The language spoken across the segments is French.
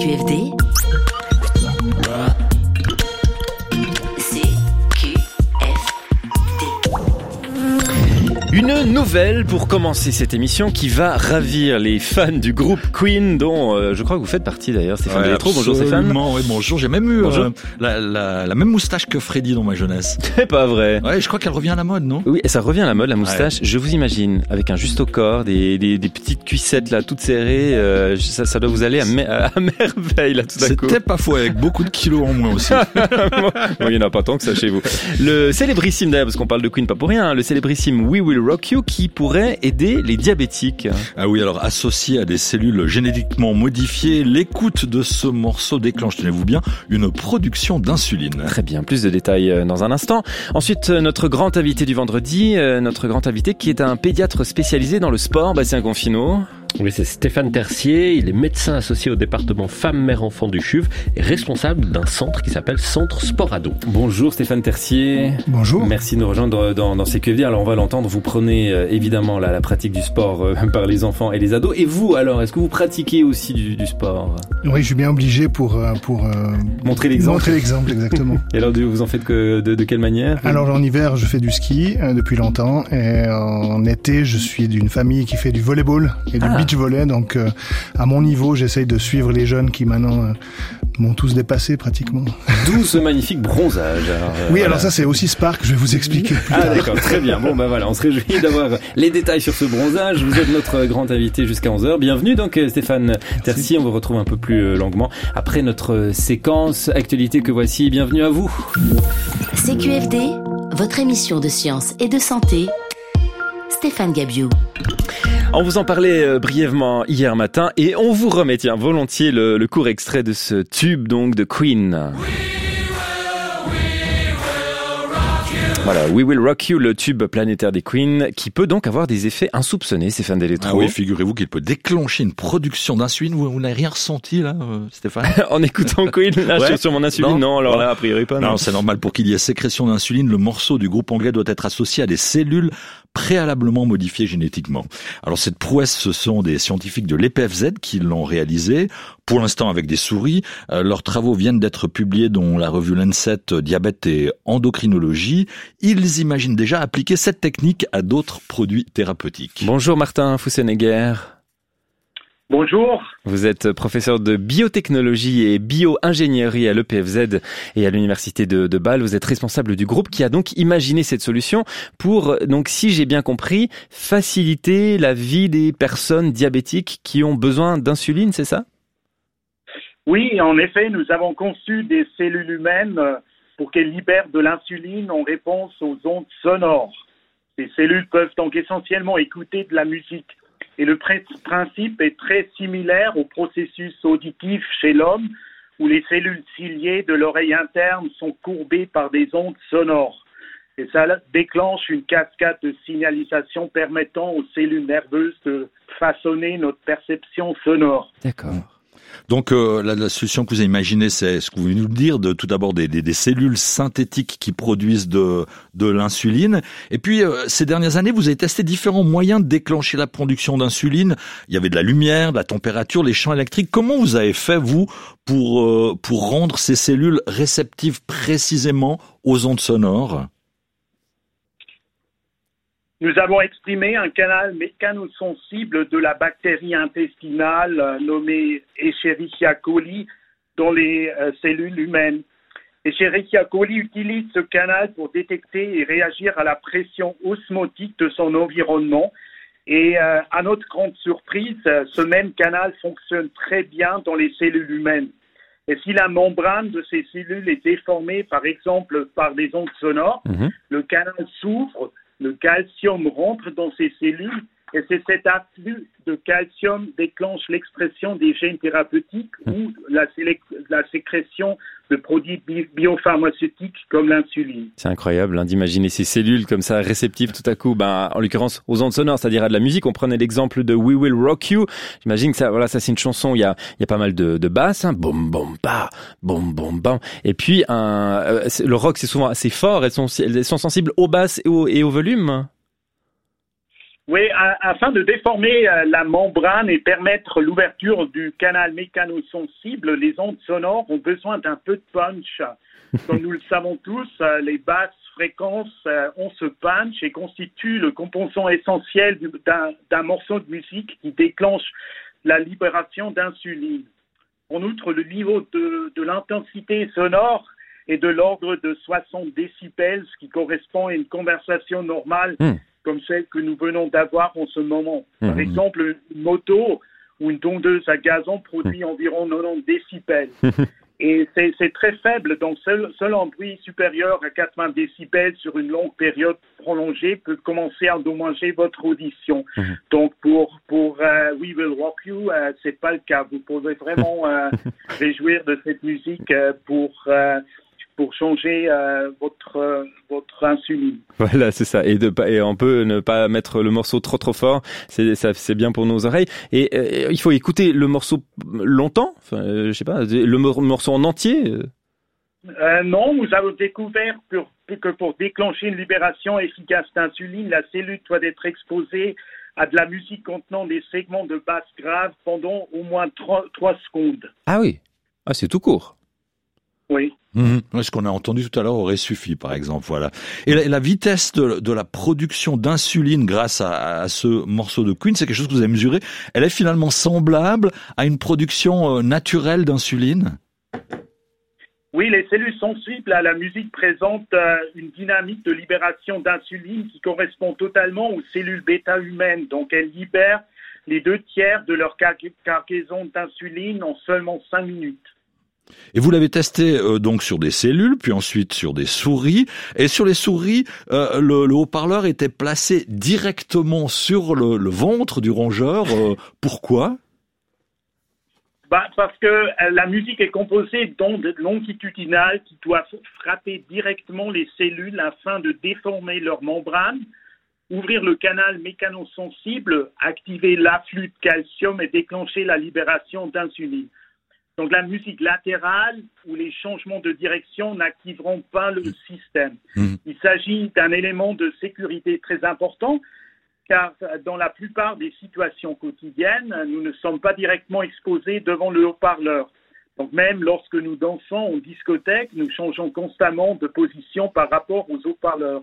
CQFD. Une nouvelle pour commencer cette émission qui va ravir les fans du groupe Queen, dont je crois que vous faites partie d'ailleurs, Stéphane Deletro. Bonjour Stéphane. Oui, bonjour. J'ai même eu la même moustache que Freddy dans ma jeunesse. C'est pas vrai. Ouais, je crois qu'elle revient à la mode, non? Oui, et ça revient à la mode, la moustache. Ouais. Je vous imagine avec un juste au corps, des petites cuissettes là, toutes serrées. Ça doit vous aller à merveille là tout à coup. C'était pas faux, avec beaucoup de kilos en moins aussi. Bon, il n'y en a pas tant que ça chez vous. Le célébrissime d'ailleurs, parce qu'on parle de Queen pas pour rien, hein, le célébrissime We Will Rock You qui pourrait aider les diabétiques. Ah oui, alors associé à des cellules génétiquement modifiées, l'écoute de ce morceau déclenche, tenez-vous bien, une production d'insuline. Très bien, plus de détails dans un instant. Ensuite, notre grand invité du vendredi, notre grand invité qui est un pédiatre spécialisé dans le sport, Bastien Confino. Oui, c'est Stéphane Tercier, il est médecin associé au département femmes-mères-enfants du CHUV et responsable d'un centre qui s'appelle Centre Sport Ado. Bonjour Stéphane Tercier. Bonjour. Merci de nous rejoindre dans CQFD. Alors on va l'entendre, vous prenez évidemment la pratique du sport par les enfants et les ados. Et vous alors, est-ce que vous pratiquez aussi du sport? Oui, je suis bien obligé pour montrer l'exemple. Montrer l'exemple, exactement. Et alors vous en faites de quelle manière? Alors en hiver, je fais du ski depuis longtemps et en été, je suis d'une famille qui fait du volleyball et du beach volley. Donc à mon niveau, j'essaye de suivre les jeunes qui maintenant m'ont tous dépassé pratiquement. D'où ce magnifique bronzage. Alors, oui, voilà. Alors ça c'est aussi Spark, je vais vous expliquer plus tard. D'accord, très bien. Bon voilà, on se réjouit d'avoir les détails sur ce bronzage. Vous êtes notre grand invité jusqu'à 11h. Bienvenue donc Stéphane Tercier, on vous retrouve un peu plus longuement après notre séquence actualité que voici. Bienvenue à vous. CQFD, votre émission de science et de santé. Stéphane Gabiou. On vous en parlait brièvement hier matin et on vous remet volontiers le court extrait de ce tube donc de Queen. Voilà, We Will Rock You, le tube planétaire des Queen, qui peut donc avoir des effets insoupçonnés, Stéphane Deletro. Ah oui, figurez-vous qu'il peut déclencher une production d'insuline. Vous n'avez rien ressenti là, Stéphane? En écoutant Queen, là, ouais. sur mon insuline, non, alors là, a priori pas. Non, c'est normal. Pour qu'il y ait sécrétion d'insuline, le morceau du groupe anglais doit être associé à des cellules préalablement modifiées génétiquement. Alors cette prouesse, ce sont des scientifiques de l'EPFZ qui l'ont réalisé, pour l'instant avec des souris. Leurs travaux viennent d'être publiés dans la revue Lancet Diabète et Endocrinologie. Ils imaginent déjà appliquer cette technique à d'autres produits thérapeutiques. Bonjour Martin Fussenegger. Bonjour. Vous êtes professeur de biotechnologie et bio-ingénierie à l'EPFZ et à l'université de Bâle. Vous êtes responsable du groupe qui a donc imaginé cette solution pour, donc, si j'ai bien compris, faciliter la vie des personnes diabétiques qui ont besoin d'insuline, c'est ça? Oui, en effet, nous avons conçu des cellules humaines pour qu'elles libèrent de l'insuline en réponse aux ondes sonores. Ces cellules peuvent donc essentiellement écouter de la musique. Et le principe est très similaire au processus auditif chez l'homme, où les cellules ciliées de l'oreille interne sont courbées par des ondes sonores. Et ça déclenche une cascade de signalisation permettant aux cellules nerveuses de façonner notre perception sonore. D'accord. Donc la solution que vous avez imaginée, c'est ce que vous venez de nous dire, de tout d'abord des cellules synthétiques qui produisent de l'insuline. Et puis ces dernières années, vous avez testé différents moyens de déclencher la production d'insuline. Il y avait de la lumière, de la température, les champs électriques. Comment vous avez fait vous pour rendre ces cellules réceptives précisément aux ondes sonores? Nous avons exprimé un canal mécanosensible de la bactérie intestinale nommée Escherichia coli dans les cellules humaines. Escherichia coli utilise ce canal pour détecter et réagir à la pression osmotique de son environnement. Et à notre grande surprise, ce même canal fonctionne très bien dans les cellules humaines. Et si la membrane de ces cellules est déformée, par exemple, par des ondes sonores, le canal s'ouvre, le calcium rentre dans ces cellules et c'est cet afflux de calcium déclenche l'expression des gènes thérapeutiques ou la sécrétion de produits biopharmaceutiques comme l'insuline. C'est incroyable d'imaginer ces cellules comme ça réceptives tout à coup, en l'occurrence aux ondes sonores, c'est-à-dire à de la musique. On prenait l'exemple de We Will Rock You. J'imagine que ça c'est une chanson où il y a pas mal de basses, boum boum ba, boum boum bam. Et puis le rock c'est souvent assez fort. Elles sont sensibles aux basses et au volume. Oui, afin de déformer la membrane et permettre l'ouverture du canal mécanosensible, les ondes sonores ont besoin d'un peu de punch. Comme nous le savons tous, les basses fréquences ont ce punch et constituent le composant essentiel d'un morceau de musique qui déclenche la libération d'insuline. En outre, le niveau de l'intensité sonore est de l'ordre de 60 décibels, ce qui correspond à une conversation normale comme celle que nous venons d'avoir en ce moment. Par exemple, une moto ou une tondeuse à gazon produit environ 90 décibels. Et c'est très faible, donc seul un bruit supérieur à 80 décibels sur une longue période prolongée peut commencer à endommager votre audition. Donc pour We Will Rock You, c'est pas le cas. Vous pouvez vraiment réjouir de cette musique pour changer votre insuline. Voilà, c'est ça. Et on peut ne pas mettre le morceau trop fort. C'est bien pour nos oreilles. Et il faut écouter le morceau longtemps. Enfin, je sais pas, le morceau en entier. Non, nous avons découvert que pour déclencher une libération efficace d'insuline, la cellule doit être exposée à de la musique contenant des segments de basse grave pendant au moins 3 secondes. Ah oui. Ah, c'est tout court. Oui. Ce qu'on a entendu tout à l'heure aurait suffi, par exemple, voilà. Et la vitesse de la production d'insuline grâce à ce morceau de Queen, c'est quelque chose que vous avez mesuré. Elle est finalement semblable à une production naturelle d'insuline? Oui, les cellules sensibles à la musique présentent une dynamique de libération d'insuline qui correspond totalement aux cellules bêta humaines. Donc, elles libèrent les 2/3 de leur cargaison d'insuline en seulement 5 minutes. Et vous l'avez testé donc sur des cellules, puis ensuite sur des souris. Et sur les souris, le haut-parleur était placé directement sur le ventre du rongeur. Pourquoi ? Parce que la musique est composée d'ondes longitudinales qui doivent frapper directement les cellules afin de déformer leur membrane, ouvrir le canal mécanosensible, activer l'afflux de calcium et déclencher la libération d'insuline. Donc la musique latérale ou les changements de direction n'activeront pas le système. Il s'agit d'un élément de sécurité très important car dans la plupart des situations quotidiennes, nous ne sommes pas directement exposés devant le haut-parleur. Donc même lorsque nous dansons en discothèque, nous changeons constamment de position par rapport aux haut-parleurs.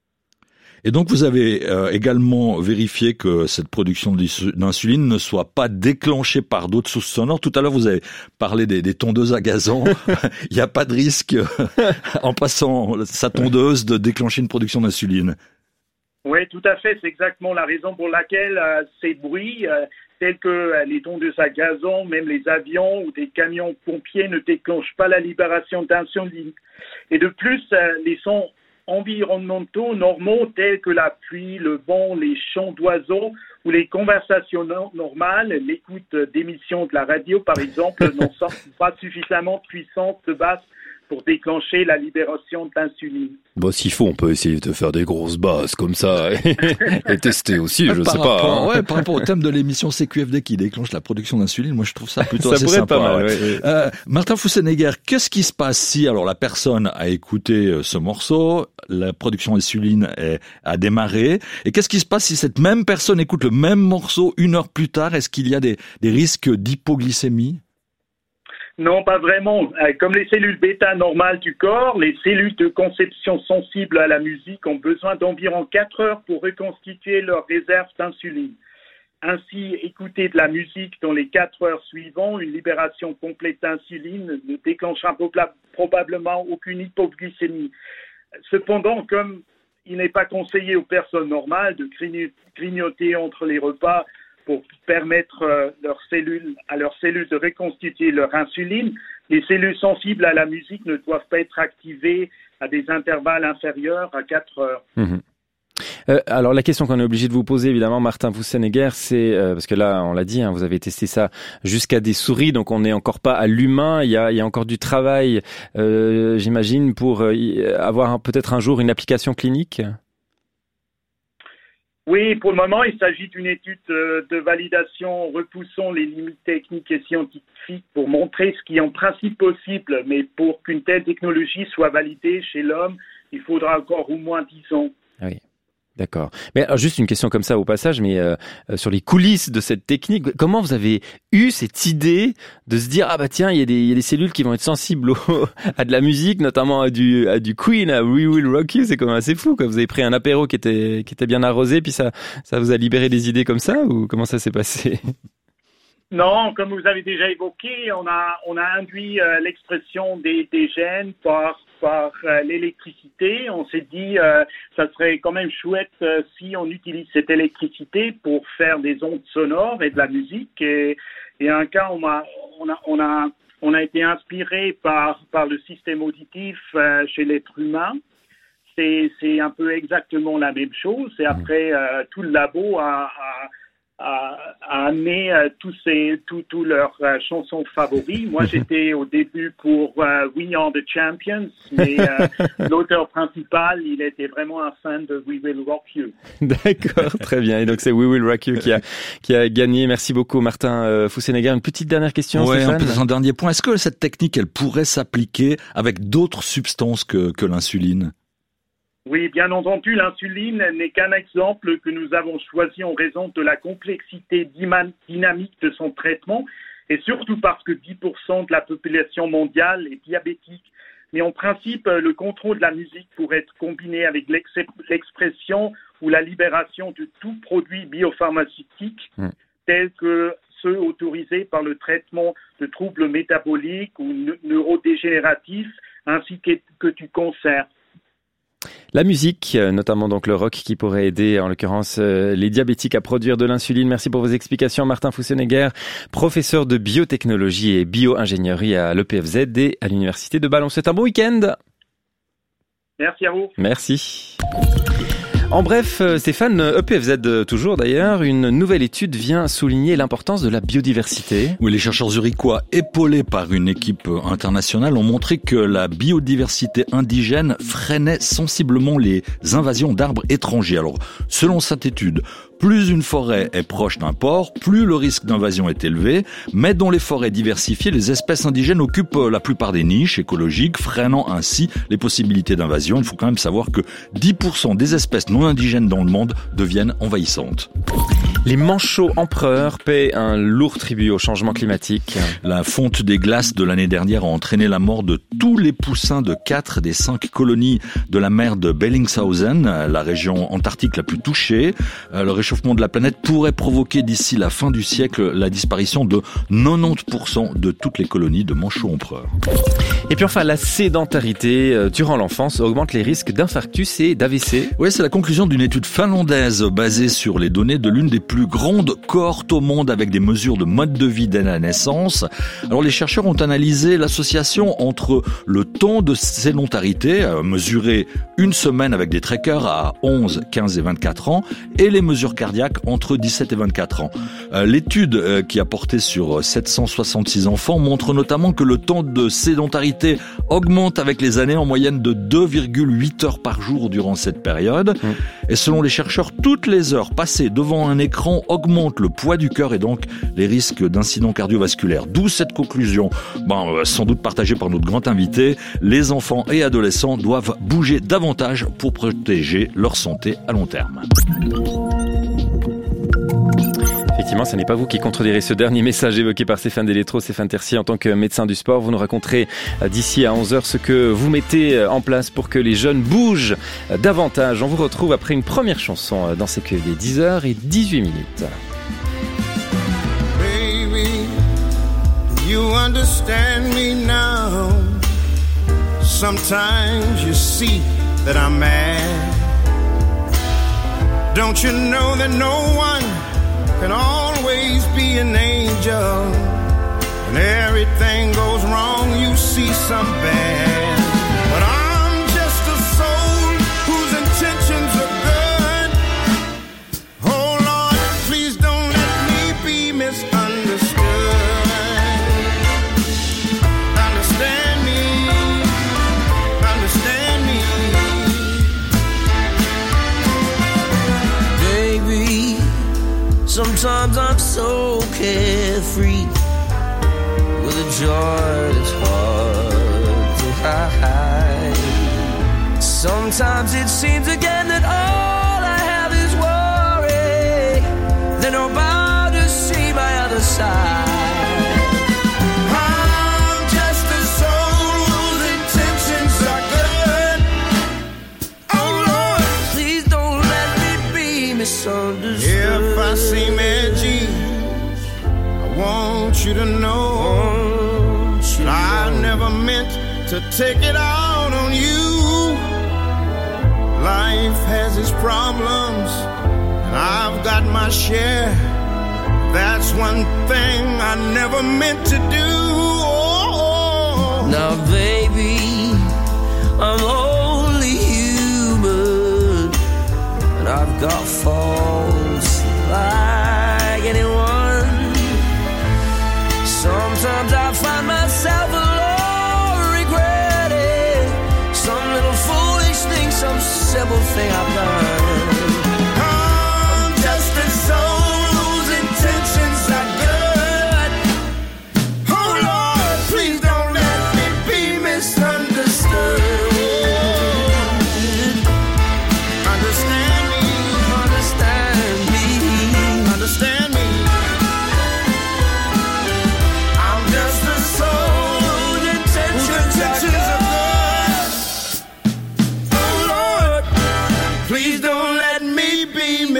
Et donc vous avez également vérifié que cette production d'insuline ne soit pas déclenchée par d'autres sources sonores. Tout à l'heure vous avez parlé des tondeuses à gazon. Il n'y a pas de risque en passant sa tondeuse de déclencher une production d'insuline. Oui, tout à fait. C'est exactement la raison pour laquelle ces bruits, tels que les tondeuses à gazon, même les avions ou des camions pompiers ne déclenchent pas la libération d'insuline. Et de plus, les sons environnementaux normaux tels que la pluie, le vent, les chants d'oiseaux ou les conversations normales, l'écoute d'émissions de la radio par exemple, ne sont pas suffisamment puissantes de basse pour déclencher la libération d'insuline. Bon, s'il faut, on peut essayer de faire des grosses basses comme ça et tester aussi, je sais pas. Ouais, par rapport au thème de l'émission CQFD qui déclenche la production d'insuline, moi je trouve ça plutôt assez sympa. Ça pourrait être pas mal, Martin Fussenegger, qu'est-ce qui se passe si alors la personne a écouté ce morceau, la production d'insuline a démarré, et qu'est-ce qui se passe si cette même personne écoute le même morceau 1 heure plus tard? Est-ce qu'il y a des risques d'hypoglycémie? Non, pas vraiment. Comme les cellules bêta normales du corps, les cellules de conception sensibles à la musique ont besoin d'environ 4 heures pour reconstituer leur réserve d'insuline. Ainsi, écouter de la musique dans les 4 heures suivantes, une libération complète d'insuline ne déclenchera probablement aucune hypoglycémie. Cependant, comme il n'est pas conseillé aux personnes normales de grignoter entre les repas pour permettre à leurs cellules de reconstituer leur insuline, les cellules sensibles à la musique ne doivent pas être activées à des intervalles inférieurs à 4 heures. Alors la question qu'on est obligé de vous poser évidemment, Martin Fussenegger, c'est parce que là on l'a dit, vous avez testé ça jusqu'à des souris, donc on n'est encore pas à l'humain. Il y a encore du travail, j'imagine, pour avoir peut-être un jour une application clinique. Oui, pour le moment, il s'agit d'une étude de validation repoussant les limites techniques et scientifiques pour montrer ce qui est en principe possible. Mais pour qu'une telle technologie soit validée chez l'homme, il faudra encore au moins 10 ans. Oui. D'accord. Mais alors, juste une question comme ça au passage, mais sur les coulisses de cette technique, comment vous avez eu cette idée de se dire tiens, il y a des cellules qui vont être sensibles à de la musique, notamment à du Queen, à We Will Rock You, c'est quand même assez fou quoi. Vous avez pris un apéro qui était bien arrosé, puis ça vous a libéré des idées comme ça, ou comment ça s'est passé? Non, comme vous avez déjà évoqué, on a induit l'expression des gènes par l'électricité. On s'est dit ça serait quand même chouette si on utilise cette électricité pour faire des ondes sonores et de la musique. Et un cas, on a été inspiré par le système auditif chez l'être humain. C'est un peu exactement la même chose. Et après, tout le labo a amené tous leurs chansons favoris. Moi, j'étais au début pour We Are the Champions, mais l'auteur principal, il était vraiment un fan de We Will Rock You. D'accord, très bien. Et donc, c'est We Will Rock You qui a gagné. Merci beaucoup, Martin Fouseneguer. Une petite dernière question, Stéphane. Un dernier point. Est-ce que cette technique, elle pourrait s'appliquer avec d'autres substances que l'insuline? Oui, bien entendu, l'insuline n'est qu'un exemple que nous avons choisi en raison de la complexité dynamique de son traitement et surtout parce que 10% de la population mondiale est diabétique. Mais en principe, le contrôle de la musique pourrait être combiné avec l'expression ou la libération de tout produit biopharmaceutique tels que ceux autorisés par le traitement de troubles métaboliques ou neurodégénératifs ainsi que du cancer. La musique, notamment donc le rock, qui pourrait aider en l'occurrence les diabétiques à produire de l'insuline. Merci pour vos explications, Martin Fouseneguer, professeur de biotechnologie et bio-ingénierie à l'EPFZ et à l'Université de Bâle. On vous souhaite un bon week-end. Merci à vous. Merci. En bref, Stéphane, EPFZ toujours d'ailleurs, une nouvelle étude vient souligner l'importance de la biodiversité. Oui, les chercheurs zurichois, épaulés par une équipe internationale, ont montré que la biodiversité indigène freinait sensiblement les invasions d'arbres étrangers. Alors, selon cette étude, plus une forêt est proche d'un port, plus le risque d'invasion est élevé, mais dans les forêts diversifiées, les espèces indigènes occupent la plupart des niches écologiques, freinant ainsi les possibilités d'invasion. Il faut quand même savoir que 10% des espèces non indigènes dans le monde deviennent envahissantes. Les manchots empereurs paient un lourd tribut au changement climatique. La fonte des glaces de l'année dernière a entraîné la mort de tous les poussins de 4 des 5 colonies de la mer de Bellingshausen, la région antarctique la plus touchée. Le réchauffement de la planète pourrait provoquer d'ici la fin du siècle la disparition de 90% de toutes les colonies de manchots empereurs. Et puis enfin, la sédentarité durant l'enfance augmente les risques d'infarctus et d'AVC. Oui, c'est la conclusion d'une étude finlandaise basée sur les données de l'une des plus grandes cohortes au monde avec des mesures de mode de vie dès la naissance. Alors les chercheurs ont analysé l'association entre le temps de sédentarité, mesuré une semaine avec des trackers à 11, 15 et 24 ans, et les mesures cardiaques entre 17 et 24 ans. L'étude qui a porté sur 766 enfants montre notamment que le temps de sédentarité augmente avec les années en moyenne de 2,8 heures par jour durant cette période. Et selon les chercheurs, toutes les heures passées devant un écran augmentent le poids du cœur et donc les risques d'incidents cardiovasculaires. D'où cette conclusion, sans doute partagée par notre grand invité, les enfants et adolescents doivent bouger davantage pour protéger leur santé à long terme. Effectivement, ce n'est pas vous qui contredirez ce dernier message évoqué par Stéphane Delétro, Stéphane Tercier en tant que médecin du sport. Vous nous raconterez d'ici à 11h ce que vous mettez en place pour que les jeunes bougent davantage. On vous retrouve après une première chanson dans CQFD, 10h18. Baby, do you understand me now? Sometimes you see that I'm mad. Don't you know that no one can always be an angel? When everything goes wrong, you see some bad. But I'm just a soul whose intentions are good. Oh Lord, please don't let me be misunderstood. Understand me, understand me. Baby, sometimes I'm so carefree with a joy that's hard to hide. Sometimes it seems again that all I you to know that I never meant to take it out on you. Life has its problems, and I've got my share. That's one thing I never meant to do. Oh. Now, baby, I'm only human, and I've got faults like anyone. Sometimes I find myself alone, regretting some little foolish thing, some simple thing I've done. I'm just a soul whose intentions are good. Oh Lord, please don't let me be misunderstood. Understand me, understand me, understand me. I'm just a soul whose intentions are good. Oh Lord, please don't let me be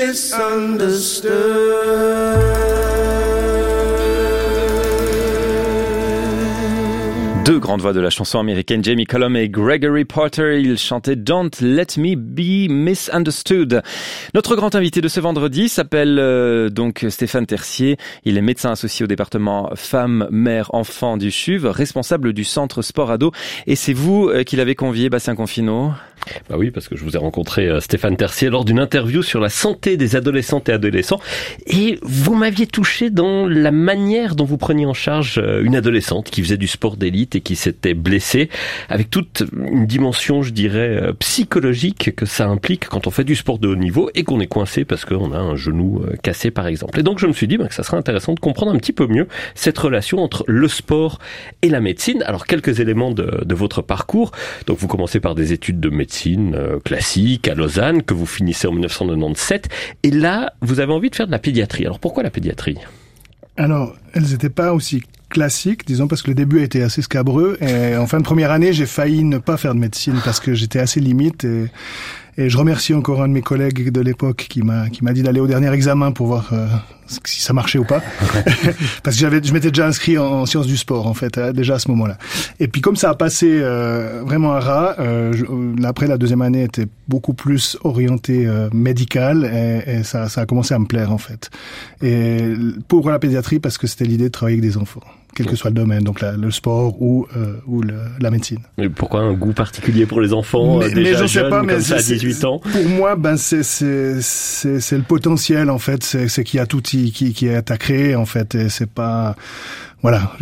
misunderstood. Deux grandes voix de la chanson américaine, Jamie Cullum et Gregory Porter. Ils chantaient Don't Let Me Be Misunderstood. Notre grand invité de ce vendredi s'appelle donc Stéphane Tercier. Il est médecin associé au département femmes, mères, enfants du CHUV, responsable du centre sport ado. Et c'est vous qui l'avez convié, Bastien Confino? Bah oui, parce que je vous ai rencontré Stéphane Tercier lors d'une interview sur la santé des adolescentes et adolescents. Et vous m'aviez touché dans la manière dont vous preniez en charge une adolescente qui faisait du sport d'élite et qui s'était blessée, avec toute une dimension, je dirais, psychologique que ça implique quand on fait du sport de haut niveau et qu'on est coincé parce qu'on a un genou cassé, par exemple. Et donc je me suis dit que ça serait intéressant de comprendre un petit peu mieux cette relation entre le sport et la médecine. Alors, quelques éléments de votre parcours. Donc vous commencez par des études de médecine classique à Lausanne, que vous finissez en 1997. Et là, vous avez envie de faire de la pédiatrie. Alors, pourquoi la pédiatrie? Alors, elles n'étaient pas aussi classiques, disons, parce que le début a été assez scabreux. Et en fin de première année, j'ai failli ne pas faire de médecine parce que j'étais assez limite. Et je remercie encore un de mes collègues de l'époque qui m'a dit d'aller au dernier examen pour voir si ça marchait ou pas. Parce que je m'étais déjà inscrit en sciences du sport, en fait, déjà à ce moment-là. Et puis comme ça a passé vraiment à ras, après la deuxième année était beaucoup plus orientée médicale et ça a commencé à me plaire, en fait. Et pour la pédiatrie, parce que c'était l'idée de travailler avec des enfants, quel que soit le domaine, donc le sport ou la médecine. Mais pourquoi un goût particulier pour les enfants déjà je jeunes, sais pas, mais comme ça à 18 ans? Pour moi, c'est le potentiel, en fait, c'est qu'il y a tout qui est à créer, en fait, et c'est pas... Voilà,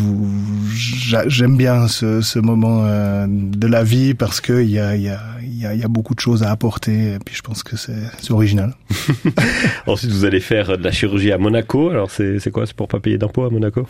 j'aime bien ce moment de la vie parce que il y a beaucoup de choses à apporter et puis je pense que c'est original. Ensuite, vous allez faire de la chirurgie à Monaco. Alors c'est quoi? C'est pour pas payer d'impôts à Monaco?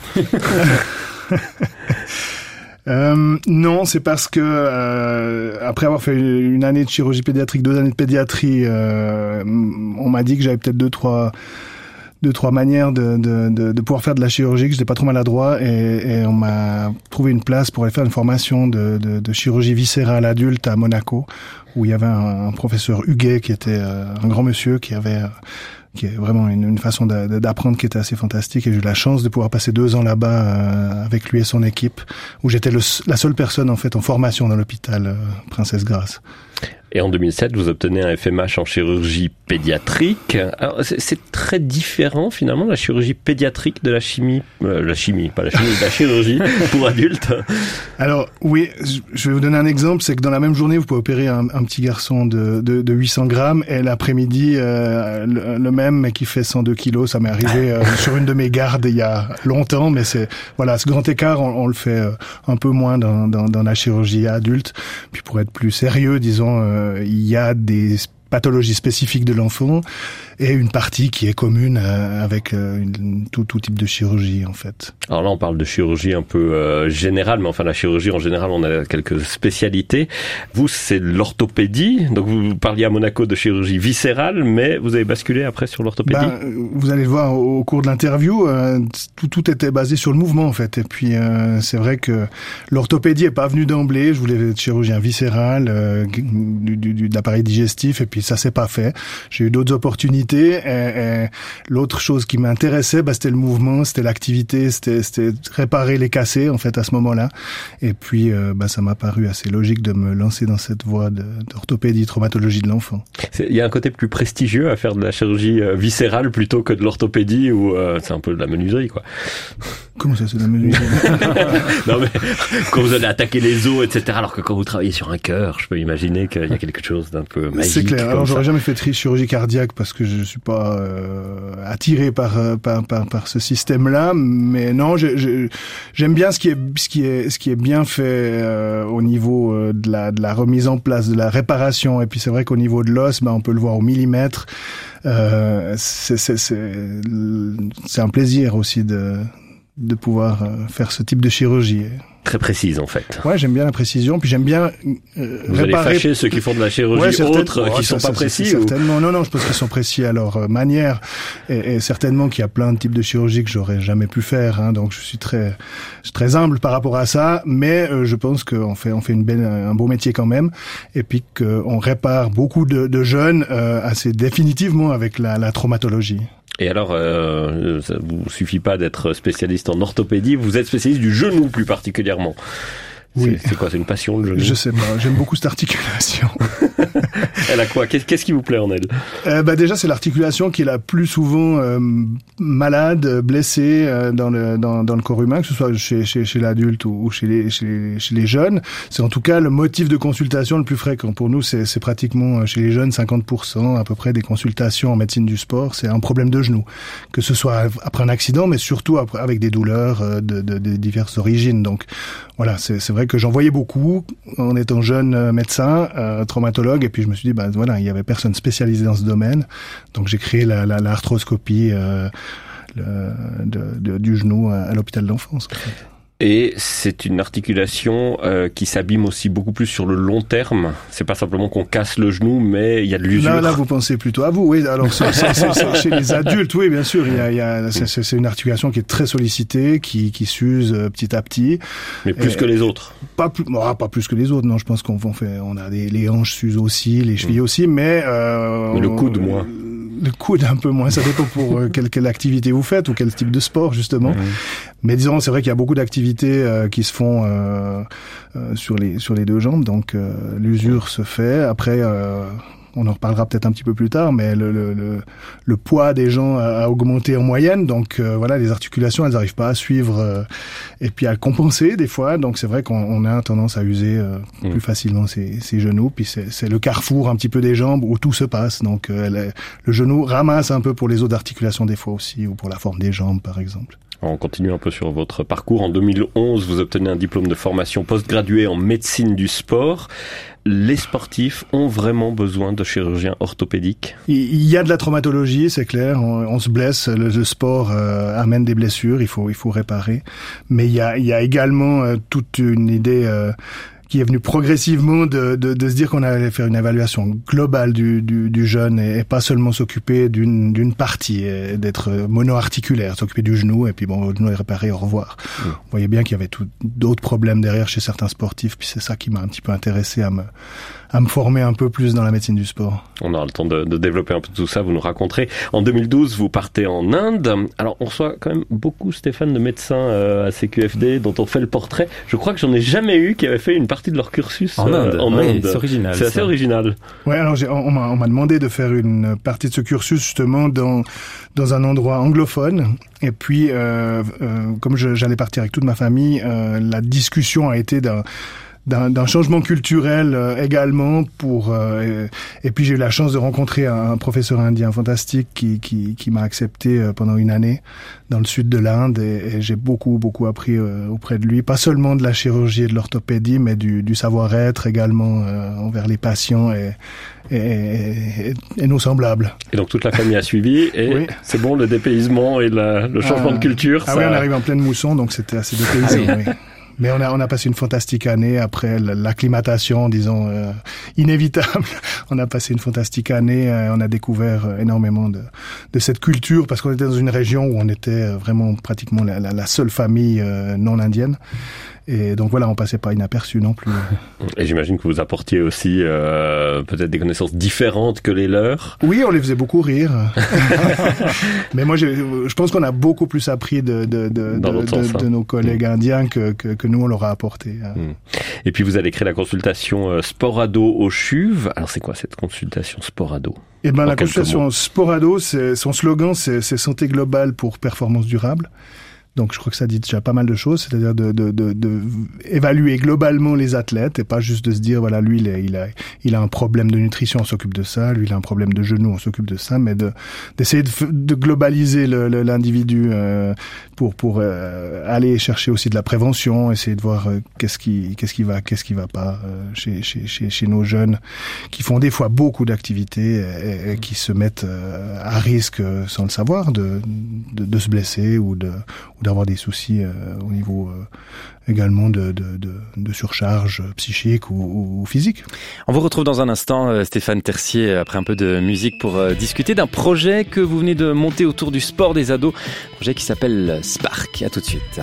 Non, c'est parce que après avoir fait une année de chirurgie pédiatrique, 2 années de pédiatrie, on m'a dit que j'avais peut-être deux, trois manières de pouvoir faire de la chirurgie, que j'étais pas trop maladroit et on m'a trouvé une place pour aller faire une formation de chirurgie viscérale adulte à Monaco, où il y avait un professeur Huguet qui était un grand monsieur qui est vraiment une façon d'apprendre qui était assez fantastique, et j'ai eu la chance de pouvoir passer 2 ans là-bas avec lui et son équipe, où j'étais la seule personne en fait en formation dans l'hôpital Princesse Grace. Et en 2007, vous obtenez un FMH en chirurgie pédiatrique. Alors, c'est très différent, finalement, la chirurgie pédiatrique de la chimie, la chirurgie pour adultes. Alors, oui, je vais vous donner un exemple, c'est que dans la même journée, vous pouvez opérer un petit garçon de 800 grammes, et l'après-midi, le même, mais qui fait 102 kilos, ça m'est arrivé sur une de mes gardes il y a longtemps, mais ce grand écart, on le fait un peu moins dans la chirurgie adulte. Puis pour être plus sérieux, disons, il y a des pathologie spécifique de l'enfant et une partie qui est commune avec tout type de chirurgie en fait. Alors là on parle de chirurgie un peu générale, mais enfin la chirurgie en général on a quelques spécialités. Vous c'est l'orthopédie, donc vous parliez à Monaco de chirurgie viscérale, mais vous avez basculé après sur l'orthopédie. Vous allez le voir au cours de l'interview, tout était basé sur le mouvement en fait. Et puis c'est vrai que l'orthopédie est pas venue d'emblée. Je voulais être chirurgien viscéral, de l'appareil digestif, et puis ça s'est pas fait. J'ai eu d'autres opportunités et l'autre chose qui m'intéressait, c'était le mouvement, c'était l'activité, c'était réparer les cassés en fait à ce moment-là. Et puis ça m'a paru assez logique de me lancer dans cette voie d'orthopédie, traumatologie de l'enfant. Il y a un côté plus prestigieux à faire de la chirurgie viscérale plutôt que de l'orthopédie où c'est un peu de la menuiserie, quoi. Comment ça, c'est de la menuiserie? Non mais quand vous allez attaquer les os, etc. Alors que quand vous travaillez sur un cœur, je peux imaginer qu'il y a quelque chose d'un peu magique. C'est clair. Alors j'aurais jamais fait de chirurgie cardiaque parce que je suis pas attiré par ce système-là. Mais non, j'aime bien ce qui est bien fait au niveau de la remise en place, de la réparation. Et puis c'est vrai qu'au niveau de l'os, on peut le voir au millimètre. C'est un plaisir aussi de pouvoir faire ce type de chirurgie. Très précise en fait. Ouais, j'aime bien la précision, puis j'aime bien Vous allez fâcher ceux qui font de la chirurgie autre qui sont pas précis certainement. Non, je pense qu'ils sont précis à leur manière et certainement qu'il y a plein de types de chirurgie que j'aurais jamais pu faire, hein, donc je suis très humble par rapport à ça, mais je pense qu'on fait un beau métier quand même et puis qu'on répare beaucoup de jeunes assez définitivement avec la traumatologie. Et alors, ça vous suffit pas d'être spécialiste en orthopédie, vous êtes spécialiste du genou plus particulièrement. Oui. C'est quoi, c'est une passion le genou? Je sais pas, j'aime beaucoup cette articulation. Elle a quoi? Qu'est-ce qui vous plaît en elle? Déjà c'est l'articulation qui est la plus souvent malade, blessée dans le corps humain, que ce soit chez l'adulte ou chez les jeunes. C'est en tout cas le motif de consultation le plus fréquent. Pour nous, c'est pratiquement chez les jeunes 50% à peu près des consultations en médecine du sport, c'est un problème de genou, que ce soit après un accident, mais surtout après, avec des douleurs de diverses origines. Donc voilà, c'est vrai que j'en voyais beaucoup en étant jeune médecin, traumatologue, et puis je me suis dit, il y avait personne spécialisé dans ce domaine, donc j'ai créé l'arthroscopie du genou à l'hôpital d'enfance. En fait. Et c'est une articulation qui s'abîme aussi beaucoup plus sur le long terme. C'est pas simplement qu'on casse le genou, mais il y a de l'usure. Là, vous pensez plutôt à vous, oui. Alors, c'est chez les adultes, oui, bien sûr. C'est une articulation qui est très sollicitée, qui s'use petit à petit. Mais plus que les autres. Pas plus que les autres. Non, je pense on a les hanches s'usent aussi, les chevilles aussi, mais le coude moins. Le coude un peu moins, ça dépend pour quelle activité vous faites ou quel type de sport justement. Mais disons, c'est vrai qu'il y a beaucoup d'activités qui se font sur les deux jambes, donc l'usure se fait. Après, on en reparlera peut-être un petit peu plus tard, mais le poids des gens a augmenté en moyenne, donc les articulations, elles n'arrivent pas à suivre et puis à compenser des fois, donc c'est vrai qu'on a tendance à user plus facilement ses genoux, puis c'est le carrefour un petit peu des jambes où tout se passe, donc le genou ramasse un peu pour les autres articulations des fois aussi, ou pour la forme des jambes par exemple. On continue un peu sur votre parcours. En 2011, vous obtenez un diplôme de formation postgraduée en médecine du sport. Les sportifs ont vraiment besoin de chirurgiens orthopédiques? Il y a de la traumatologie, c'est clair. On se blesse, le sport amène des blessures, il faut réparer. Mais il y a également toute une idée qui est venu progressivement de se dire qu'on allait faire une évaluation globale du jeune et pas seulement s'occuper d'une partie, d'être monoarticulaire, s'occuper du genou et puis le genou est réparé, au revoir. Vous voyez bien qu'il y avait d'autres problèmes derrière chez certains sportifs, puis c'est ça qui m'a un petit peu intéressé à me former un peu plus dans la médecine du sport. On aura le temps de développer un peu tout ça, vous nous raconterez. En 2012, vous partez en Inde. Alors, on reçoit quand même beaucoup, Stéphane, de médecins à CQFD dont on fait le portrait. Je crois que j'en ai jamais eu qui avaient fait une partie de leur cursus en Inde. Oui, c'est original. C'est assez original. Ouais, alors on m'a demandé de faire une partie de ce cursus justement dans un endroit anglophone. Et puis, comme j'allais partir avec toute ma famille, la discussion a été d'un changement culturel également et puis j'ai eu la chance de rencontrer un professeur indien fantastique qui m'a accepté pendant une année dans le sud de l'Inde et j'ai beaucoup appris auprès de lui, pas seulement de la chirurgie et de l'orthopédie, mais du savoir-être également envers les patients et nos semblables. Et donc toute la famille a suivi et oui. C'est bon, le dépaysement et le changement de culture. Oui, on arrive en pleine mousson, donc c'était assez dépaysant. Oui. Mais on a passé une fantastique année après l'acclimatation, disons, inévitable. On a passé une fantastique année, on a découvert énormément de cette culture parce qu'on était dans une région où on était vraiment pratiquement la seule famille non indienne. Et donc voilà, on passait pas inaperçu non plus. Et j'imagine que vous apportiez aussi peut-être des connaissances différentes que les leurs. Oui, on les faisait beaucoup rire. Mais moi, je pense qu'on a beaucoup plus appris de nos collègues indiens que nous, on leur a apporté. Et puis vous avez créé la consultation Sporado au CHUV. Alors c'est quoi cette consultation Sporado ? Eh ben, la consultation Sporado, son slogan, c'est santé globale pour performance durable. Donc, je crois que ça dit déjà pas mal de choses, c'est-à-dire de évaluer globalement les athlètes et pas juste de se dire, voilà, lui, il a un problème de nutrition, on s'occupe de ça, lui, il a un problème de genou, on s'occupe de ça, mais d'essayer de globaliser l'individu, pour aller chercher aussi de la prévention, essayer de voir qu'est-ce qui va pas chez nos jeunes qui font des fois beaucoup d'activités et qui se mettent à risque sans le savoir de se blesser ou d'avoir des soucis au niveau également de surcharge psychique ou physique. On vous retrouve dans un instant, Stéphane Tercier, après un peu de musique pour discuter d'un projet que vous venez de monter autour du sport des ados, un projet qui s'appelle Spark. À tout de suite.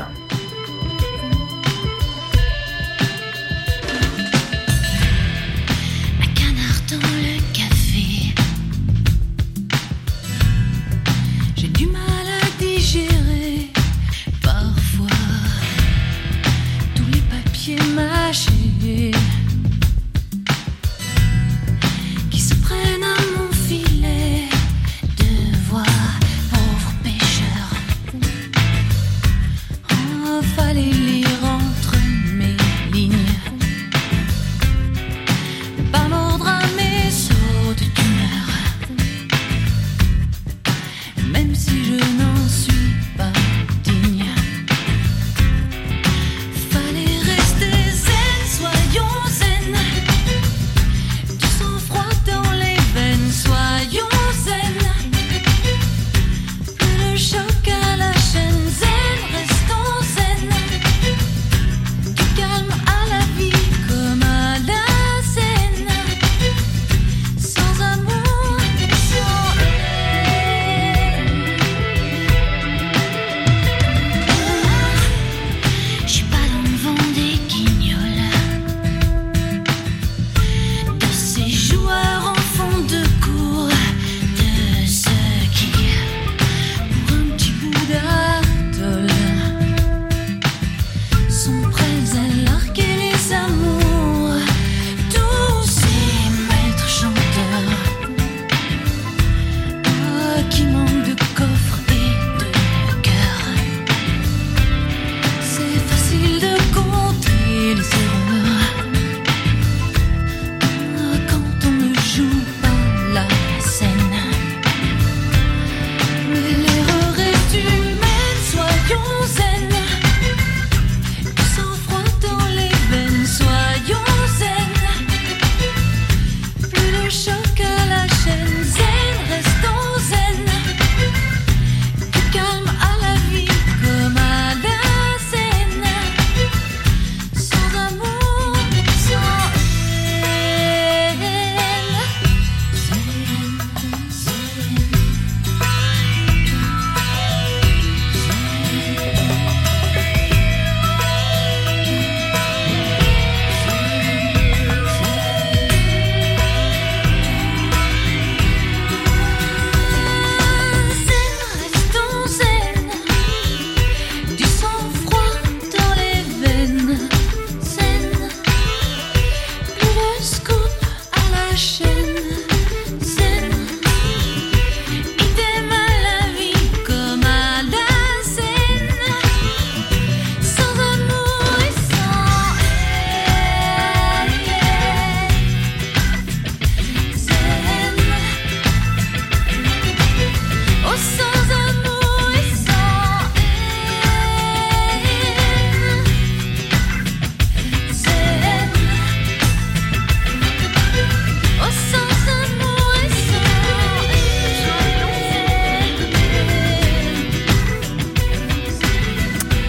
Oh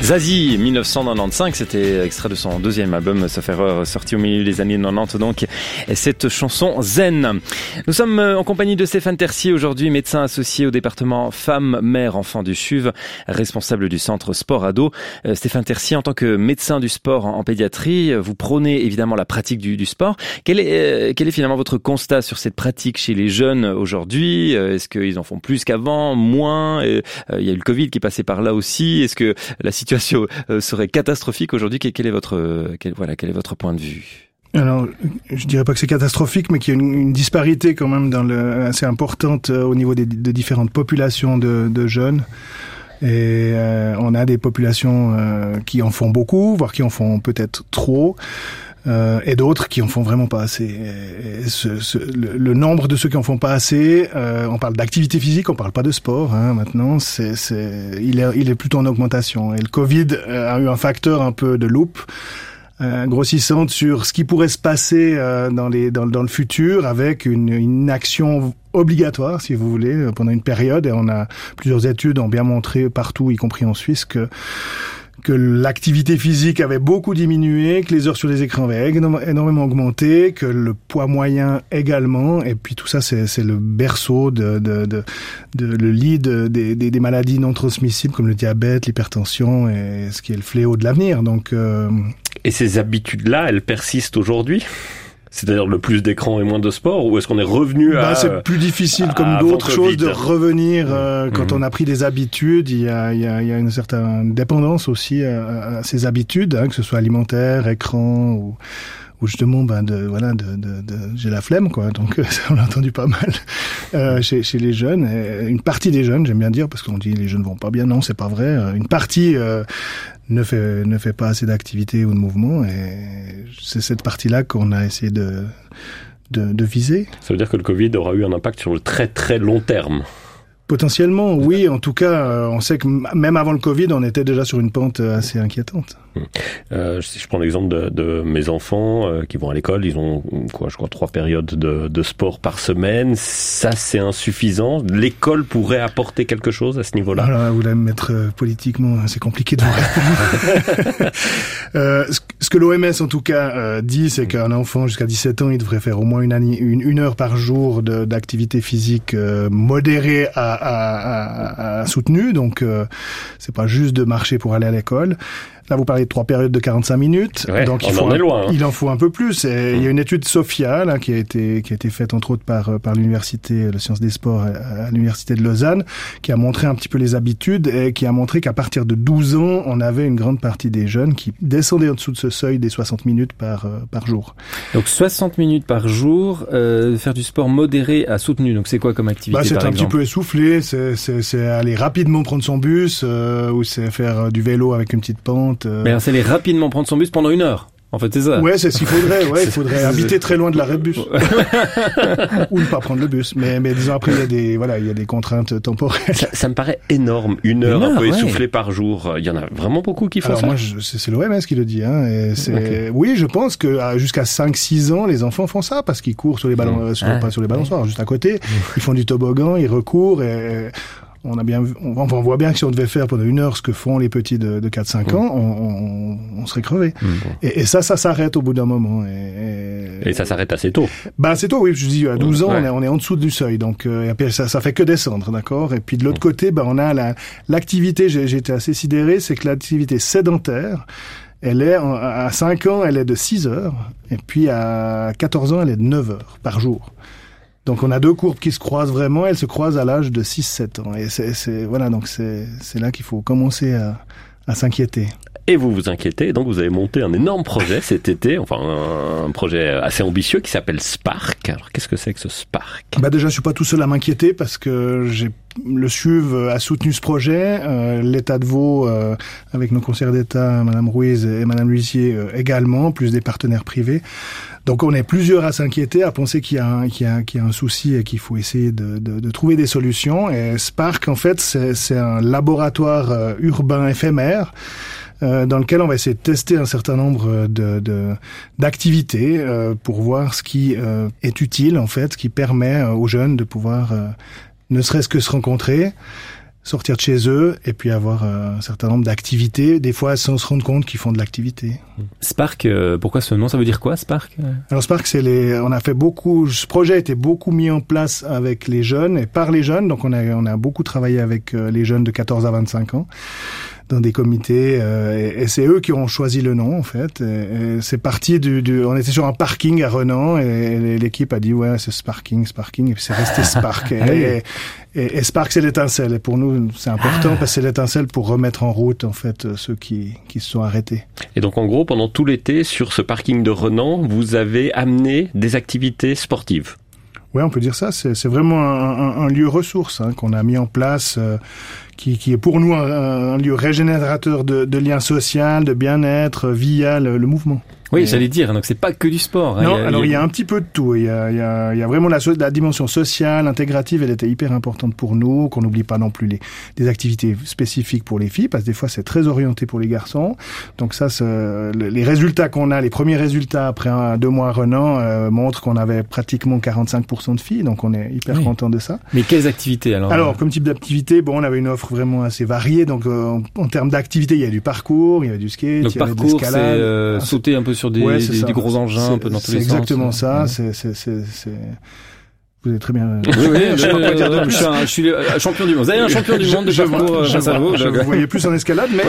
Zazie, 1995, c'était extrait de son deuxième album, sauf erreur, sorti au milieu des années 90, donc, et cette chanson Zen. Nous sommes en compagnie de Stéphane Tercier aujourd'hui, médecin associé au département femmes, mères, enfants du CHUV, responsable du centre sport ado. Stéphane Tercier, en tant que médecin du sport en pédiatrie, vous prônez évidemment la pratique du sport. Quel est finalement votre constat sur cette pratique chez les jeunes aujourd'hui? Est-ce qu'ils en font plus qu'avant, moins? Il y a eu le Covid qui est passé par là aussi. Est-ce que la situation serait catastrophique aujourd'hui? Quel est votre point de vue? Alors, je dirais pas que c'est catastrophique, mais qu'il y a une disparité quand même assez importante au niveau de différentes populations de jeunes. Et on a des populations qui en font beaucoup, voire qui en font peut-être trop. Et d'autres qui en font vraiment pas assez. Le nombre de ceux qui en font pas assez, on parle d'activité physique, on parle pas de sport, maintenant, il est plutôt en augmentation. Et le Covid a eu un facteur un peu de loupe, grossissante sur ce qui pourrait se passer dans le futur avec une action obligatoire, si vous voulez, pendant une période. Et plusieurs études ont bien montré partout, y compris en Suisse, que l'activité physique avait beaucoup diminué, que les heures sur les écrans avaient énormément augmenté, que le poids moyen également, et puis tout ça c'est le berceau le lit des maladies non transmissibles comme le diabète, l'hypertension et ce qui est le fléau de l'avenir. Donc et ces habitudes-là, elles persistent aujourd'hui? C'est-à-dire le plus d'écran et moins de sport, ou est-ce qu'on est revenu à... c'est plus difficile, comme d'autres choses, de revenir quand on a pris des habitudes. Il y a une certaine dépendance aussi à ces habitudes, que ce soit alimentaire, écran ou justement j'ai la flemme, quoi. Donc on l'a entendu pas mal chez les jeunes. Et une partie des jeunes, j'aime bien dire, parce qu'on dit les jeunes vont pas bien. Non, c'est pas vrai. Une partie ne fait pas assez d'activité ou de mouvement, et c'est cette partie-là qu'on a essayé de viser. Ça veut dire que le Covid aura eu un impact sur le très très long terme? Potentiellement, oui. En tout cas, on sait que même avant le Covid, on était déjà sur une pente assez inquiétante. Si je prends l'exemple de mes enfants qui vont à l'école, ils ont 3 périodes de sport par semaine. Ça, c'est insuffisant. L'école pourrait apporter quelque chose à ce niveau-là. Alors, vous allez me mettre politiquement, c'est compliqué de vous répondre. Ce que l'OMS en tout cas dit, c'est qu'un enfant jusqu'à 17 ans, il devrait faire au moins une heure par jour d'activité physique modérée à soutenue. Donc c'est pas juste de marcher pour aller à l'école. Là, vous parlez de 3 périodes de 45 minutes. Ouais, donc il en faut un peu plus. Et il y a une étude Sophia, là, qui a été faite entre autres par l'université, la sciences des sports à l'université de Lausanne, qui a montré un petit peu les habitudes et qui a montré qu'à partir de 12 ans, on avait une grande partie des jeunes qui descendaient en dessous de ce seuil des 60 minutes par jour. Donc 60 minutes par jour, faire du sport modéré à soutenu. Donc c'est quoi comme activité, c'est par exemple? Un petit peu essoufflé, c'est aller rapidement prendre son bus, ou c'est faire du vélo avec une petite pente. Mais c'est aller rapidement prendre son bus pendant 1 heure. En fait, c'est ça. Ouais, c'est ce qu'il faudrait. Ouais, il faudrait habiter très loin de l'arrêt de bus. Ou ne pas prendre le bus. Mais disons après, il y a des contraintes temporelles. Ça me paraît énorme. 1 heure un peu essoufflée par jour. Il y en a vraiment beaucoup qui font ça. Alors moi, c'est l'OMS qui le dit, et oui, je pense que jusqu'à 5-6 ans, les enfants font ça parce qu'ils courent sur les ballons, pas sur les balançoires, juste à côté. Ils font du toboggan, ils recourent et on voit bien que si on devait faire pendant 1 heure ce que font les petits de 4-5 ans, on serait crevé. Et ça s'arrête au bout d'un moment. Et ça s'arrête assez tôt. Assez tôt, oui. Je dis, à 12 ans, on est en dessous du seuil. Donc, ça fait que descendre, d'accord? Et puis, de l'autre côté, on a l'activité, j'ai été assez sidéré, c'est que l'activité sédentaire, elle est, à 5 ans, elle est de 6 heures. Et puis, à 14 ans, elle est de 9 heures par jour. Donc on a 2 courbes qui se croisent vraiment, elles se croisent à l'âge de 6-7 ans. Et donc c'est là qu'il faut commencer à s'inquiéter. Et vous vous inquiétez, donc vous avez monté un énorme projet cet été, enfin un projet assez ambitieux qui s'appelle Spark. Alors qu'est-ce que c'est que ce Spark? Déjà je suis pas tout seul à m'inquiéter parce que le CHUV a soutenu ce projet, l'État de Vaud avec nos conseillers d'État, Madame Ruiz et Madame Lucier également, plus des partenaires privés. Donc on est plusieurs à s'inquiéter, à penser qu'il y a un souci et qu'il faut essayer de trouver des solutions. Et Spark en fait c'est un laboratoire urbain éphémère dans lequel on va essayer de tester un certain nombre d'activités pour voir ce qui est utile en fait, ce qui permet aux jeunes de pouvoir ne serait-ce que se rencontrer sortir de chez eux et puis avoir un certain nombre d'activités, des fois sans se rendre compte qu'ils font de l'activité. Spark, pourquoi ce nom? Ça veut dire quoi, Spark? Alors Spark, on a fait beaucoup, ce projet a été beaucoup mis en place avec les jeunes et par les jeunes, donc on a beaucoup travaillé avec les jeunes de 14 à 25 ans. Dans des comités, et c'est eux qui ont choisi le nom en fait. Et c'est parti on était sur un parking à Renan et l'équipe a dit ouais c'est Sparking, et puis c'est resté Spark. Et Spark c'est l'étincelle. Et pour nous c'est important parce que c'est l'étincelle pour remettre en route en fait ceux qui se sont arrêtés. Et donc en gros pendant tout l'été sur ce parking de Renan, vous avez amené des activités sportives. Ouais, on peut dire ça. C'est vraiment un lieu ressource qu'on a mis en place, qui est pour nous un lieu régénérateur de liens sociaux, de bien-être via le mouvement. Oui, j'allais dire, donc c'est pas que du sport. Non, il y a un petit peu de tout. Il y a vraiment la dimension sociale, intégrative, elle était hyper importante pour nous, qu'on n'oublie pas non plus des activités spécifiques pour les filles, parce que des fois c'est très orienté pour les garçons. Donc ça, les résultats qu'on a, les premiers résultats après 2 mois à Renan, montrent qu'on avait pratiquement 45% de filles, donc on est hyper content de ça. Mais quelles activités alors? Alors, comme type d'activité, on avait une offre vraiment assez variée. Donc en termes d'activité, il y a du parcours, il y avait du skate, donc, il y avait de l'escalade. Le parcours, c'est sauter un peu sur des gros engins un peu dans tous les sens. C'est exactement ça. Vous êtes très bien. Oui, je suis champion du monde. Vous avez un champion du monde de parcours face à vous. Je vous voyais plus en escalade, mais.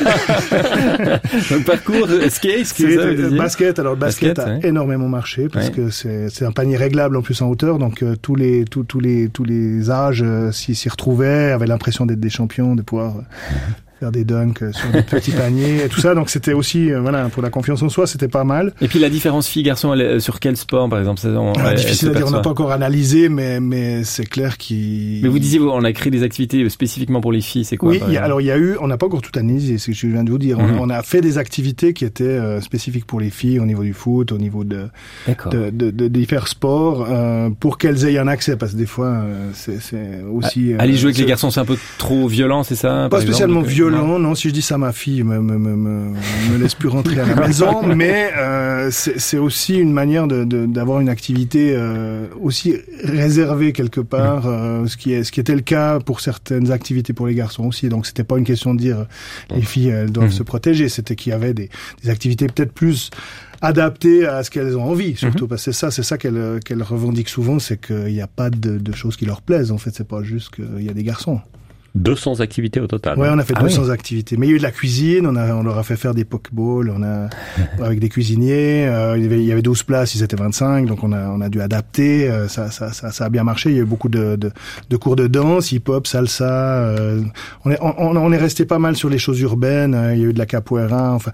Donc parcours, skate, basket. Alors le basket a énormément marché parce que c'est un panier réglable en plus en hauteur, donc tous les âges s'y retrouvaient, avaient l'impression d'être des champions, de pouvoir faire des dunks sur des petits paniers et tout ça. Donc c'était aussi, pour la confiance en soi, c'était pas mal. Et puis la différence filles-garçons, sur quel sport, par exemple? Difficile à dire, on n'a pas encore analysé, mais c'est clair Mais vous disiez, on a créé des activités spécifiquement pour les filles, c'est quoi? Oui, on n'a pas encore tout analysé, c'est ce que je viens de vous dire. On a fait des activités qui étaient spécifiques pour les filles, au niveau du foot, au niveau de divers sports, pour qu'elles aient un accès, parce que des fois, c'est aussi... aller jouer avec les garçons, c'est un peu trop violent, c'est ça? Pas spécialement violent. Non, si je dis ça, ma fille me laisse plus rentrer à la maison, mais c'est aussi une manière d'avoir une activité aussi réservée quelque part, ce qui était le cas pour certaines activités pour les garçons aussi. Donc c'était pas une question de dire les filles elles doivent se protéger, c'était qu'il y avait des activités peut-être plus adaptées à ce qu'elles ont envie, surtout parce que c'est ça qu'elles revendiquent souvent, c'est qu'il n'y a pas de choses qui leur plaisent. En fait, c'est pas juste qu'il y a des garçons. 200 activités au total. Ouais, on a fait 200 activités. Mais il y a eu de la cuisine, on leur a fait faire des pokeballs, avec des cuisiniers, il y avait 12 places, ils étaient 25, donc on a dû adapter, ça a bien marché. Il y a eu beaucoup de cours de danse, hip-hop, salsa, on est resté pas mal sur les choses urbaines, il y a eu de la capoeira, enfin.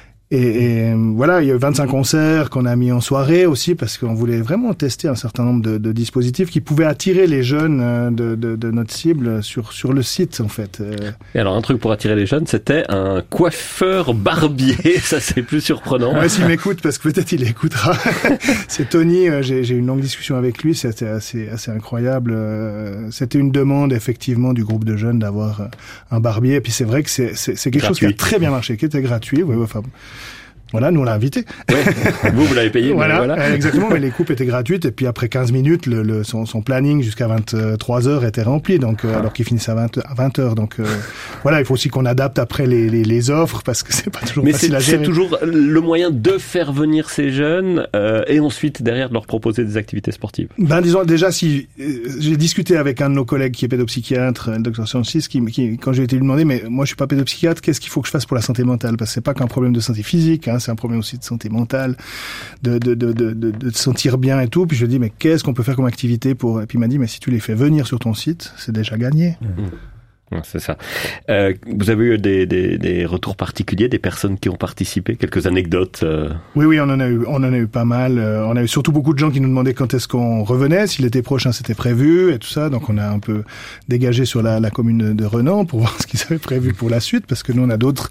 Et voilà, il y a eu 25 concerts qu'on a mis en soirée aussi parce qu'on voulait vraiment tester un certain nombre de dispositifs qui pouvaient attirer les jeunes de notre cible sur le site en fait. Et alors un truc pour attirer les jeunes, c'était un coiffeur barbier, ça c'est plus surprenant. Ouais, s'il m'écoute, parce que peut-être il écoutera. C'est Tony, j'ai eu une longue discussion avec lui, c'était assez incroyable. C'était une demande effectivement du groupe de jeunes d'avoir un barbier, et puis c'est vrai que c'est quelque chose qui a très bien marché, qui était gratuit. Ouais, enfin. Voilà, nous on l'a invité. Ouais, vous l'avez payé. Voilà. Exactement, mais les coupes étaient gratuites et puis après 15 minutes, son planning jusqu'à 23 heures était rempli, donc alors qu'il finissait à 20 heures. Donc voilà, il faut aussi qu'on adapte après les offres parce que c'est pas toujours facile à gérer. Mais c'est toujours le moyen de faire venir ces jeunes et ensuite derrière de leur proposer des activités sportives. Disons déjà si j'ai discuté avec un de nos collègues qui est pédopsychiatre, le docteur Francis, qui quand j'ai été lui demander, mais moi je suis pas pédopsychiatre, qu'est-ce qu'il faut que je fasse pour la santé mentale? Parce que c'est pas qu'un problème de santé physique, c'est un problème aussi de santé mentale, de se sentir bien et tout. Puis je lui ai dit, mais qu'est-ce qu'on peut faire comme activité pour... Et puis il m'a dit, mais si tu les fais venir sur ton site, c'est déjà gagné. C'est ça. Vous avez eu des retours particuliers, des personnes qui ont participé, quelques anecdotes Oui, on en a eu pas mal. On a eu surtout beaucoup de gens qui nous demandaient quand est-ce qu'on revenait, si l'été prochain c'était prévu et tout ça. Donc on a un peu dégagé sur la commune de Renan pour voir ce qu'ils avaient prévu pour la suite, parce que nous on a d'autres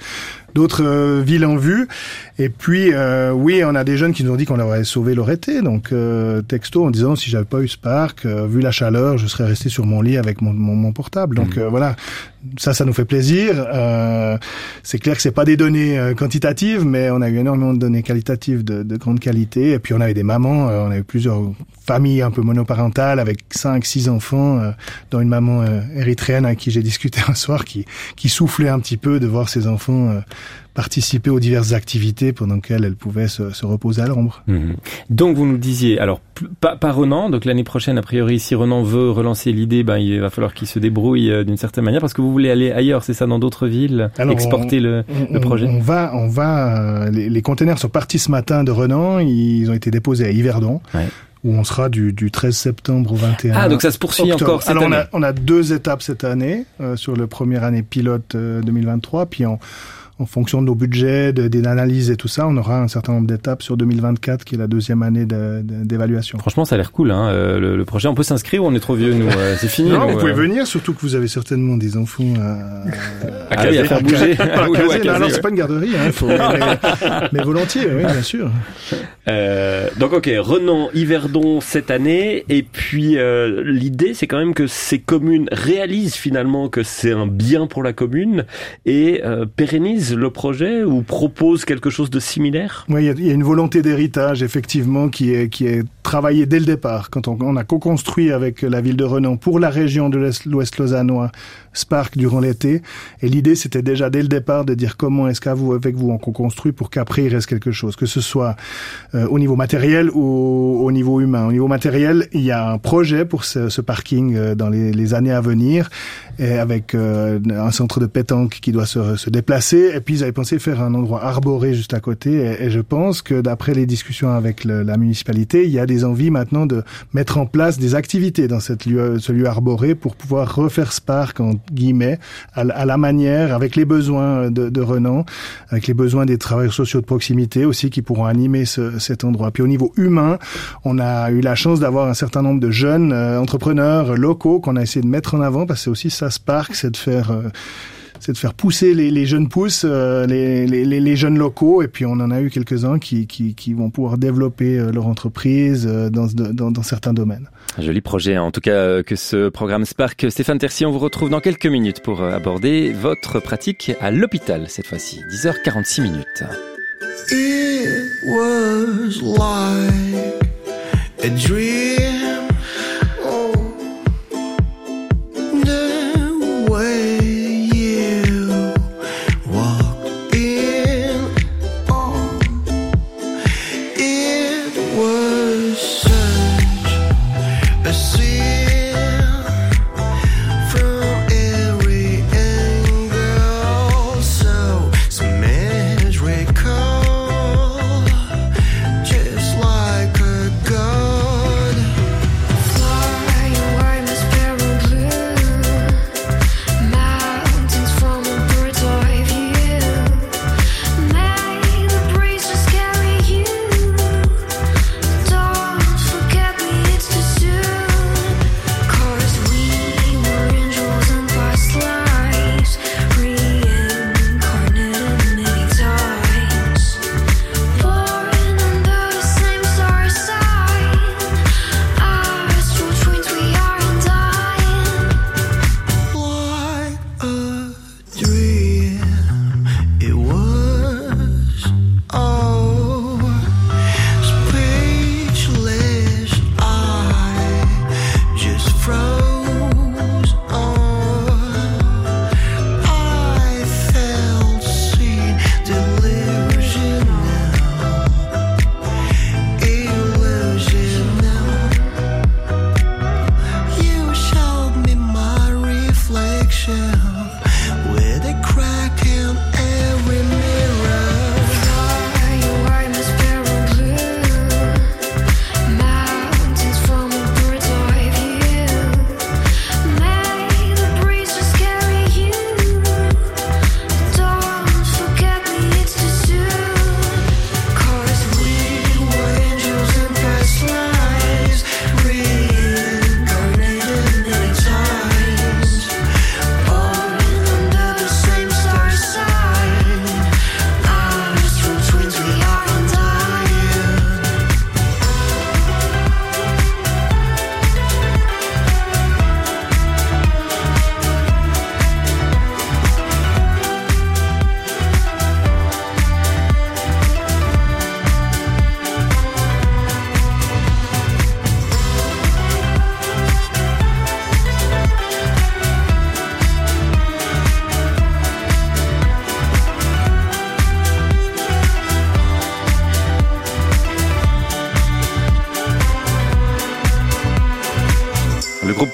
villes en vue. Et puis oui, on a des jeunes qui nous ont dit qu'on leur avait sauvé leur été, donc texto en disant si j'avais pas eu Spark, vu la chaleur, je serais resté sur mon lit avec mon portable. Donc voilà, ça nous fait plaisir. C'est clair que c'est pas des données quantitatives, mais on a eu énormément de données qualitatives de grande qualité. Et puis on avait des mamans, on a eu plusieurs familles un peu monoparentales avec 5-6 enfants, dont une maman érythréenne avec qui j'ai discuté un soir, qui soufflait un petit peu de voir ses enfants participer aux diverses activités pendant qu'elle pouvait se reposer à l'ombre. Mmh. Donc vous nous disiez, alors pas Renan, donc l'année prochaine a priori si Renan veut relancer l'idée, il va falloir qu'il se débrouille d'une certaine manière parce que vous voulez aller ailleurs, c'est ça, dans d'autres villes, alors exporter le projet. On va les containers sont partis ce matin de Renan, ils ont été déposés à Yverdon. Ouais. Où on sera du 13 septembre au 21 octobre. Donc ça se poursuit encore cette année. On a 2 étapes cette année, sur le première année pilote 2023, puis en fonction de nos budgets, des analyses et tout ça, on aura un certain nombre d'étapes sur 2024, qui est la deuxième année d'évaluation. Franchement, ça a l'air cool, le projet. On peut s'inscrire ou on est trop vieux, nous? C'est fini. Non, vous pouvez venir, surtout que vous avez certainement des enfants à faire bouger. Non, c'est pas une garderie, mais volontiers, oui, bien sûr. Donc, ok, Renan, Yverdon cette année, et puis l'idée, c'est quand même que ces communes réalisent finalement que c'est un bien pour la commune et pérennisent le projet ou propose quelque chose de similaire? Oui, il y a une volonté d'héritage effectivement qui est travaillée dès le départ. Quand on a co-construit avec la ville de Renan pour la région de l'Ouest lausannois Spark durant l'été, et l'idée c'était déjà dès le départ de dire comment est-ce qu'avec vous on co-construit pour qu'après il reste quelque chose, que ce soit au niveau matériel ou au niveau humain. Au niveau matériel, il y a un projet pour ce parking dans les années à venir, et avec un centre de pétanque qui doit se déplacer. Et puis ils avaient pensé faire un endroit arboré juste à côté. Et je pense que d'après les discussions avec la municipalité, il y a des envies maintenant de mettre en place des activités dans ce lieu arboré pour pouvoir refaire ce parc en guillemets à la manière, avec les besoins de Renan, avec les besoins des travailleurs sociaux de proximité aussi qui pourront animer cet endroit. Puis au niveau humain, on a eu la chance d'avoir un certain nombre de jeunes entrepreneurs locaux qu'on a essayé de mettre en avant, parce que c'est aussi ça Spark, c'est de faire pousser les jeunes pousses, les jeunes locaux, et puis on en a eu quelques-uns qui vont pouvoir développer leur entreprise dans certains domaines. Un joli projet, en tout cas, que ce programme Spark. Stéphane Tertier, on vous retrouve dans quelques minutes pour aborder votre pratique à l'hôpital, cette fois-ci. 10h46 minutes. It was like a dream.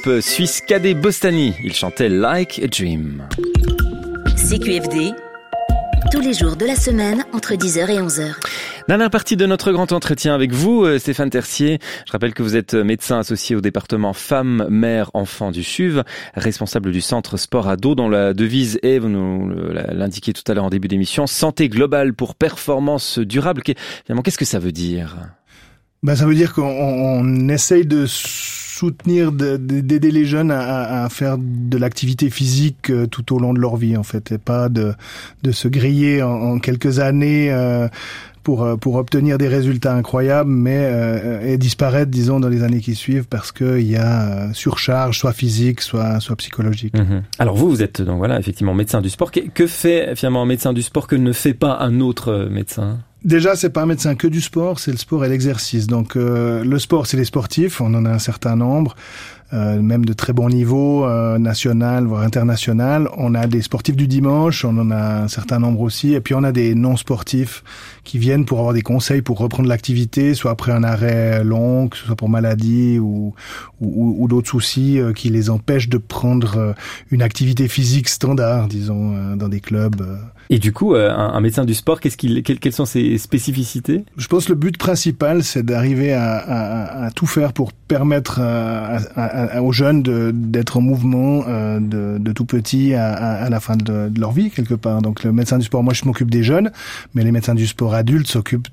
groupe suisse Cadet Bostani. Il chantait Like a Dream. CQFD, tous les jours de la semaine entre 10h et 11h. Dernière partie de notre grand entretien avec vous, Stéphane Tercier. Je rappelle que vous êtes médecin associé au département femmes, mères, enfants du SUV, responsable du centre sport ado dont la devise est, vous nous l'indiquiez tout à l'heure en début d'émission, santé globale pour performance durable. Finalement, qu'est-ce que ça veut dire ? Ça veut dire qu'on essaye de soutenir, d'aider les jeunes à faire de l'activité physique tout au long de leur vie, en fait, et pas de se griller en quelques années pour obtenir des résultats incroyables, mais et disparaître, disons, dans les années qui suivent parce que il y a surcharge, soit physique, soit psychologique. Mmh. Alors vous êtes donc voilà effectivement médecin du sport. Que fait finalement un médecin du sport que ne fait pas un autre médecin ? Déjà, c'est pas un médecin que du sport, c'est le sport et l'exercice. Donc, le sport, c'est les sportifs. On en a un certain nombre, même de très bon niveau, national, voire international. On a des sportifs du dimanche, on en a un certain nombre aussi. Et puis, on a des non-sportifs qui viennent pour avoir des conseils pour reprendre l'activité, soit après un arrêt long, que ce soit pour maladie ou d'autres soucis qui les empêchent de prendre une activité physique standard, disons, dans des clubs. Et du coup, un médecin du sport, quelles sont ses spécificités ? Je pense que le but principal, c'est d'arriver à tout faire pour permettre aux jeunes d'être en mouvement de tout petit à la fin de leur vie, quelque part. Donc le médecin du sport, moi je m'occupe des jeunes, mais les médecins du sport adultes s'occupent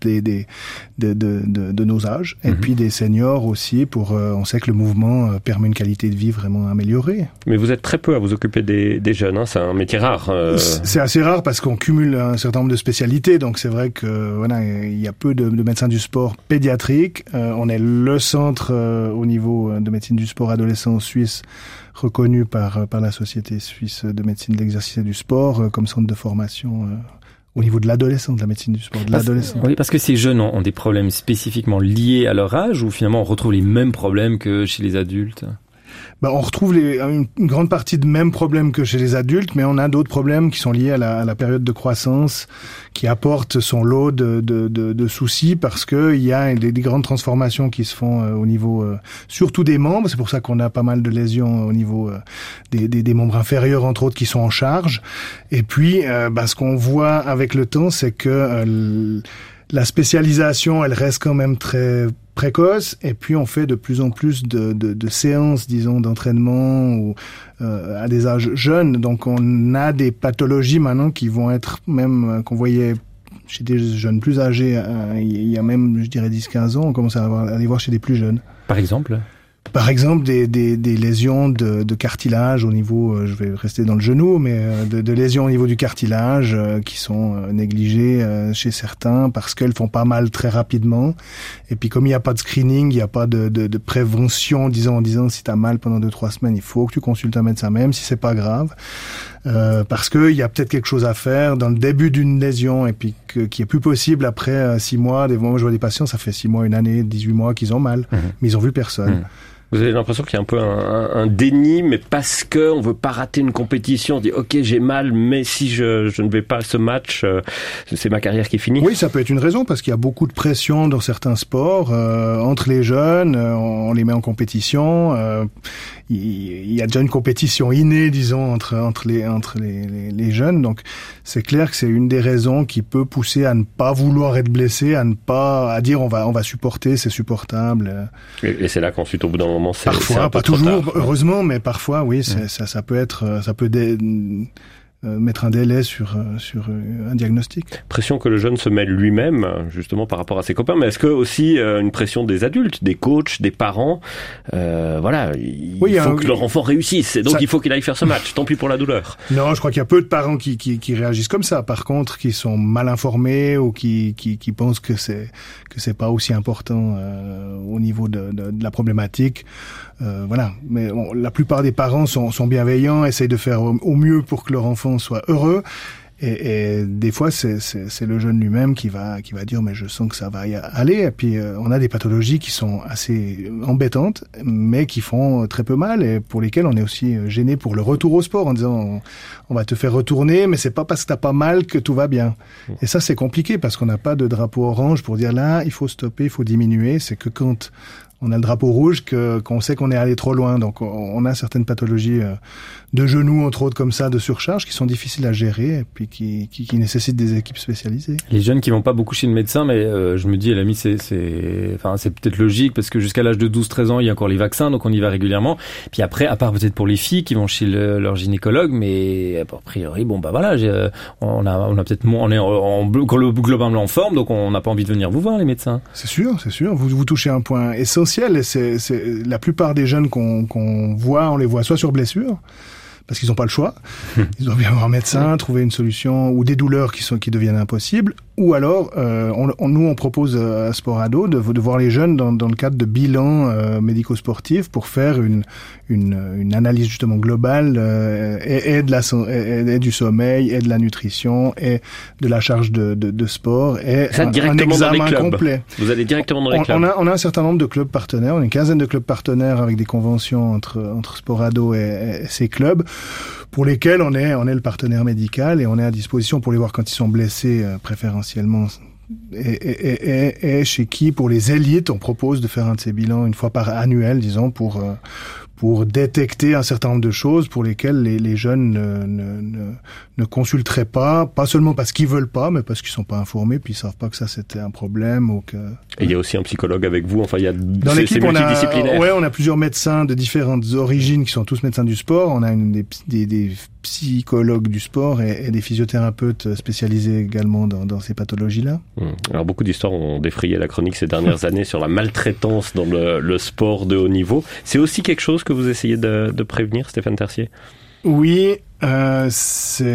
de nos âges, et puis des seniors aussi, on sait que le mouvement permet une qualité de vie vraiment améliorée. Mais vous êtes très peu à vous occuper des jeunes, hein, c'est un métier rare. C'est assez rare parce qu'on cumule un certain nombre de spécialités, donc c'est vrai que voilà, il y a peu de médecins du sport pédiatriques. On est le centre au niveau de médecine du sport adolescent suisse reconnu par la Société suisse de médecine de l'exercice et du sport comme centre de formation au niveau de l'adolescent, de la médecine du sport, de l'adolescent. Oui, parce que ces jeunes ont des problèmes spécifiquement liés à leur âge, ou finalement on retrouve les mêmes problèmes que chez les adultes ? On retrouve une grande partie de mêmes problèmes que chez les adultes, mais on a d'autres problèmes qui sont liés à la période de croissance, qui apportent son lot de soucis, parce que il y a des grandes transformations qui se font au niveau surtout des membres. C'est pour ça qu'on a pas mal de lésions au niveau des membres inférieurs, entre autres, qui sont en charge. Et puis, ce qu'on voit avec le temps, c'est que la spécialisation, elle reste quand même très précoce, et puis on fait de plus en plus de séances, disons, d'entraînement ou à des âges jeunes. Donc on a des pathologies maintenant qui vont être même qu'on voyait chez des jeunes plus âgés il y a même, je dirais, 10-15 ans, on commence à les voir chez des plus jeunes. Par exemple, des lésions de cartilage au niveau, je vais rester dans le genou, mais de lésions au niveau du cartilage qui sont négligées chez certains parce qu'elles font pas mal très rapidement. Et puis comme il n'y a pas de screening, il n'y a pas de prévention, en disant si t'as mal pendant 2-3 semaines, il faut que tu consultes un médecin même si c'est pas grave. Parce que il y a peut-être quelque chose à faire dans le début d'une lésion et puis qui est plus possible après 6 mois. Moi, je vois des patients, ça fait 6 mois, 1 année, 18 mois qu'ils ont mal, mais ils ont vu personne. Vous avez l'impression qu'il y a un peu un déni, mais parce que on veut pas rater une compétition, on dit ok j'ai mal, mais si je ne vais pas à ce match, c'est ma carrière qui est finie. Oui, ça peut être une raison parce qu'il y a beaucoup de pression dans certains sports entre les jeunes, on les met en compétition. Il y a déjà une compétition innée, disons, entre les jeunes. Donc, c'est clair que c'est une des raisons qui peut pousser à ne pas vouloir être blessé, à dire on va supporter, c'est supportable. Et c'est là qu'ensuite, au bout d'un moment, c'est parfois, un peu pas toujours, tard, heureusement, mais parfois, oui, ça peut mettre un délai sur un diagnostic. Pression que le jeune se met lui-même, justement par rapport à ses copains, mais est-ce que aussi une pression des adultes, des coachs, des parents, il faut que leur enfant réussisse, et donc il faut qu'il aille faire ce match, tant pis pour la douleur. Non, je crois qu'il y a peu de parents qui réagissent comme ça. Par contre, qui sont mal informés ou qui pensent que c'est pas aussi important au niveau de la problématique. Mais bon, la plupart des parents sont bienveillants, essayent de faire au mieux pour que leur enfant soit heureux. Et des fois, c'est le jeune lui-même qui va dire mais je sens que ça va y aller. Et puis on a des pathologies qui sont assez embêtantes, mais qui font très peu mal et pour lesquelles on est aussi gêné pour le retour au sport en disant on va te faire retourner, mais c'est pas parce que t'as pas mal que tout va bien. Et ça c'est compliqué parce qu'on n'a pas de drapeau orange pour dire là il faut stopper, il faut diminuer. C'est que quand on a le drapeau rouge qu'on sait qu'on est allé trop loin. Donc on a certaines pathologies de genoux, entre autres, comme ça, de surcharge, qui sont difficiles à gérer et puis qui nécessitent des équipes spécialisées. Les jeunes qui vont pas beaucoup chez le médecin, mais je me dis, à la limite, c'est peut-être logique, parce que jusqu'à l'âge de 12-13 ans, il y a encore les vaccins, donc on y va régulièrement. Puis après, à part peut-être pour les filles qui vont chez leur gynécologue, mais a priori, on a peut-être on est globalement en forme, donc on n'a pas envie de venir vous voir, les médecins. C'est sûr. Vous touchez un point essentiel, et c'est la plupart des jeunes qu'on voit, on les voit soit sur blessure, parce qu'ils n'ont pas le choix. Ils doivent bien avoir un médecin, trouver une solution, ou des douleurs qui deviennent impossibles. Ou alors, nous, on propose à Sporado de voir les jeunes dans le cadre de bilans médico-sportifs pour faire une analyse justement globale et du sommeil, et de la nutrition, et de la charge de sport, et un examen complet. Vous allez directement dans les clubs. On a un certain nombre de clubs partenaires, on a une quinzaine de clubs partenaires avec des conventions entre Sporado et ces clubs, pour lesquels on est le partenaire médical, et on est à disposition pour les voir quand ils sont blessés, préférentiellement. Et chez qui, pour les élites, on propose de faire un de ces bilans une fois par annuel, disons, pour détecter un certain nombre de choses pour lesquelles les jeunes ne consulteraient pas seulement parce qu'ils veulent pas, mais parce qu'ils sont pas informés, puis ils savent pas que ça c'était un problème, ou que... Et il y a aussi un psychologue avec vous, enfin il y a dans l'équipe, on a plusieurs médecins de différentes origines qui sont tous médecins du sport. On a des psychologues du sport et des physiothérapeutes spécialisés également dans ces pathologies-là. Alors beaucoup d'histoires ont défrayé la chronique ces dernières années sur la maltraitance dans le sport de haut niveau. C'est aussi quelque chose que vous essayez de prévenir, Stéphane Tertier? Oui, ça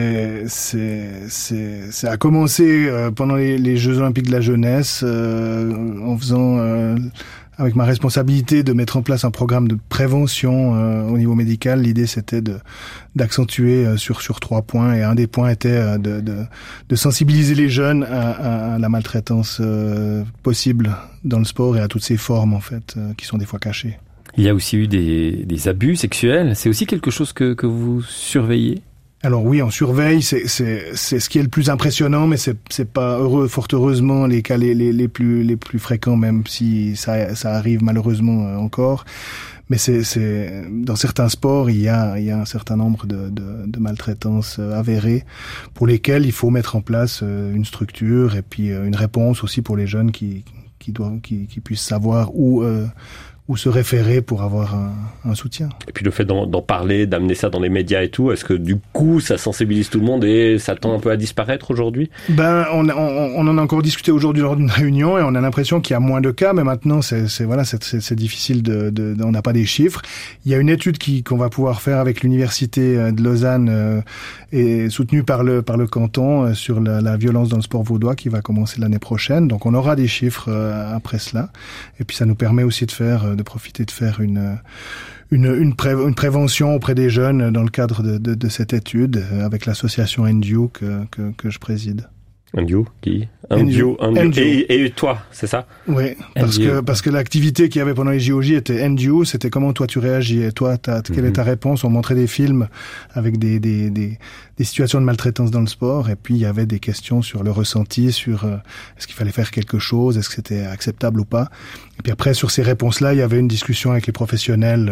a commencé pendant les Jeux Olympiques de la jeunesse, en faisant avec ma responsabilité de mettre en place un programme de prévention au niveau médical. L'idée, c'était d'accentuer sur 3 points, et un des points était de sensibiliser les jeunes à la maltraitance possible dans le sport, et à toutes ces formes en fait qui sont des fois cachées. Il y a aussi eu des abus sexuels. C'est aussi quelque chose que vous surveillez? Alors oui, on surveille, c'est ce qui est le plus impressionnant, mais c'est pas fort heureusement les cas les plus fréquents, même si ça arrive malheureusement encore. Mais c'est dans certains sports, il y a un certain nombre de maltraitances avérées, pour lesquelles il faut mettre en place une structure, et puis une réponse aussi pour les jeunes qui puissent savoir où se référer pour avoir un soutien. Et puis le fait d'en parler, d'amener ça dans les médias et tout, est-ce que du coup ça sensibilise tout le monde et ça tend un peu à disparaître aujourd'hui? On en a encore discuté aujourd'hui lors d'une réunion, et on a l'impression qu'il y a moins de cas, mais maintenant c'est difficile on n'a pas des chiffres. Il y a une étude qu'on va pouvoir faire avec l'université de Lausanne et soutenue par le canton sur la violence dans le sport vaudois, qui va commencer l'année prochaine. Donc on aura des chiffres après cela, et puis ça nous permet aussi de profiter de faire une prévention auprès des jeunes dans le cadre de cette étude, avec l'association NGO que je préside. NGO qui? NGO. Et toi, c'est ça? Oui, parce que l'activité qu'il y avait pendant les JOJ était NGO, c'était comment toi tu réagis, et toi quelle est ta réponse. On montrait des films avec des situations de maltraitance dans le sport, et puis il y avait des questions sur le ressenti, sur est-ce qu'il fallait faire quelque chose, est-ce que c'était acceptable ou pas. Et puis après, sur ces réponses-là, il y avait une discussion avec les professionnels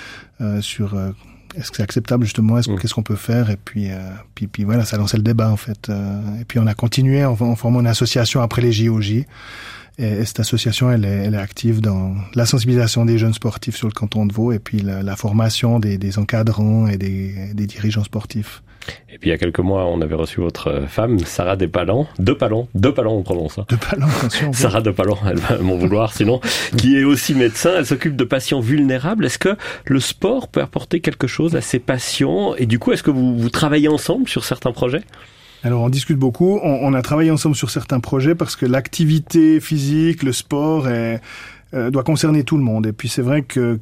sur est-ce que c'est acceptable justement, qu'est-ce qu'on peut faire, et puis voilà, ça lançait le débat en fait. Et puis on a continué en formant une association après les JOJ. Et cette association, elle est active dans la sensibilisation des jeunes sportifs sur le canton de Vaud, et puis la formation des encadrants et des dirigeants sportifs. Et puis il y a quelques mois, on avait reçu votre femme, Sarah Depalan, on prononce ça. Depalan, attention. Sarah Depalan, elle va m'en vouloir sinon, qui est aussi médecin, elle s'occupe de patients vulnérables. Est-ce que le sport peut apporter quelque chose à ces patients, et du coup, est-ce que vous travaillez ensemble sur certains projets? Alors on discute beaucoup, on a travaillé ensemble sur certains projets, parce que l'activité physique, le sport doit concerner tout le monde. Et puis c'est vrai que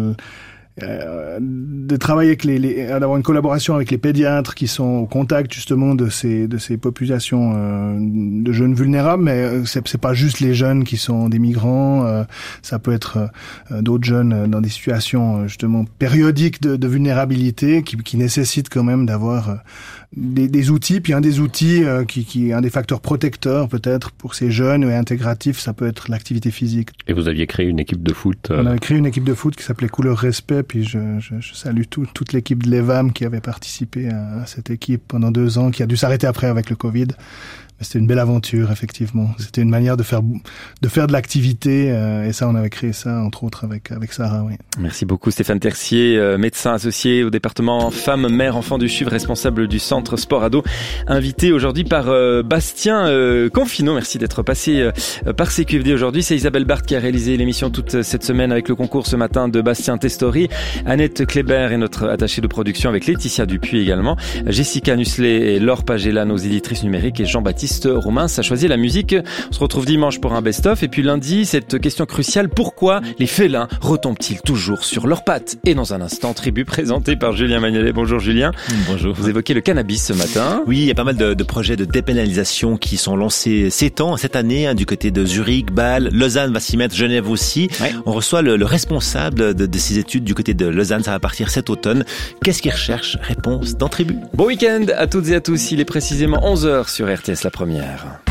de travailler d'avoir une collaboration avec les pédiatres qui sont au contact justement de ces populations de jeunes vulnérables, mais c'est pas juste les jeunes qui sont des migrants, ça peut être d'autres jeunes dans des situations justement périodiques de vulnérabilité qui nécessitent quand même d'avoir des outils, puis un des outils qui est un des facteurs protecteurs peut-être pour ces jeunes et intégratifs, ça peut être l'activité physique. Et vous aviez créé une équipe de foot On avait créé une équipe de foot qui s'appelait Couleur Respect, puis je salue toute l'équipe de l'EVAM qui avait participé à cette équipe pendant 2 ans, qui a dû s'arrêter après avec le Covid. C'était une belle aventure, effectivement. C'était une manière de faire de l'activité, et ça, on avait créé ça, entre autres, avec Sarah, oui. Merci beaucoup, Stéphane Tercier, médecin associé au département femmes, mères, enfants du CHUV, responsable du centre Sport Ado, invité aujourd'hui par Bastien Confino. Merci d'être passé par CQFD aujourd'hui. C'est Isabelle Barthes qui a réalisé l'émission toute cette semaine avec le concours ce matin de Bastien Testori. Annette Kléber est notre attachée de production avec Laetitia Dupuis également. Jessica Nusselet et Laure Pagela, nos éditrices numériques, et Jean-Baptiste Romain, ça choisit la musique. On se retrouve dimanche pour un best-of. Et puis lundi, cette question cruciale, pourquoi les félins retombent-ils toujours sur leurs pattes? Et dans un instant, tribu présentée par Julien Magnalet. Bonjour Julien. Bonjour. Vous évoquez le cannabis ce matin. Oui, il y a pas mal de projets de dépénalisation qui sont lancés cette année, du côté de Zurich, Bâle, Lausanne va s'y mettre, Genève aussi. Ouais. On reçoit le responsable de ces études du côté de Lausanne, ça va partir cet automne. Qu'est-ce qu'il recherche? Réponse dans Tribu. Bon week-end à toutes et à tous. Il est précisément 11h sur RTS La Première.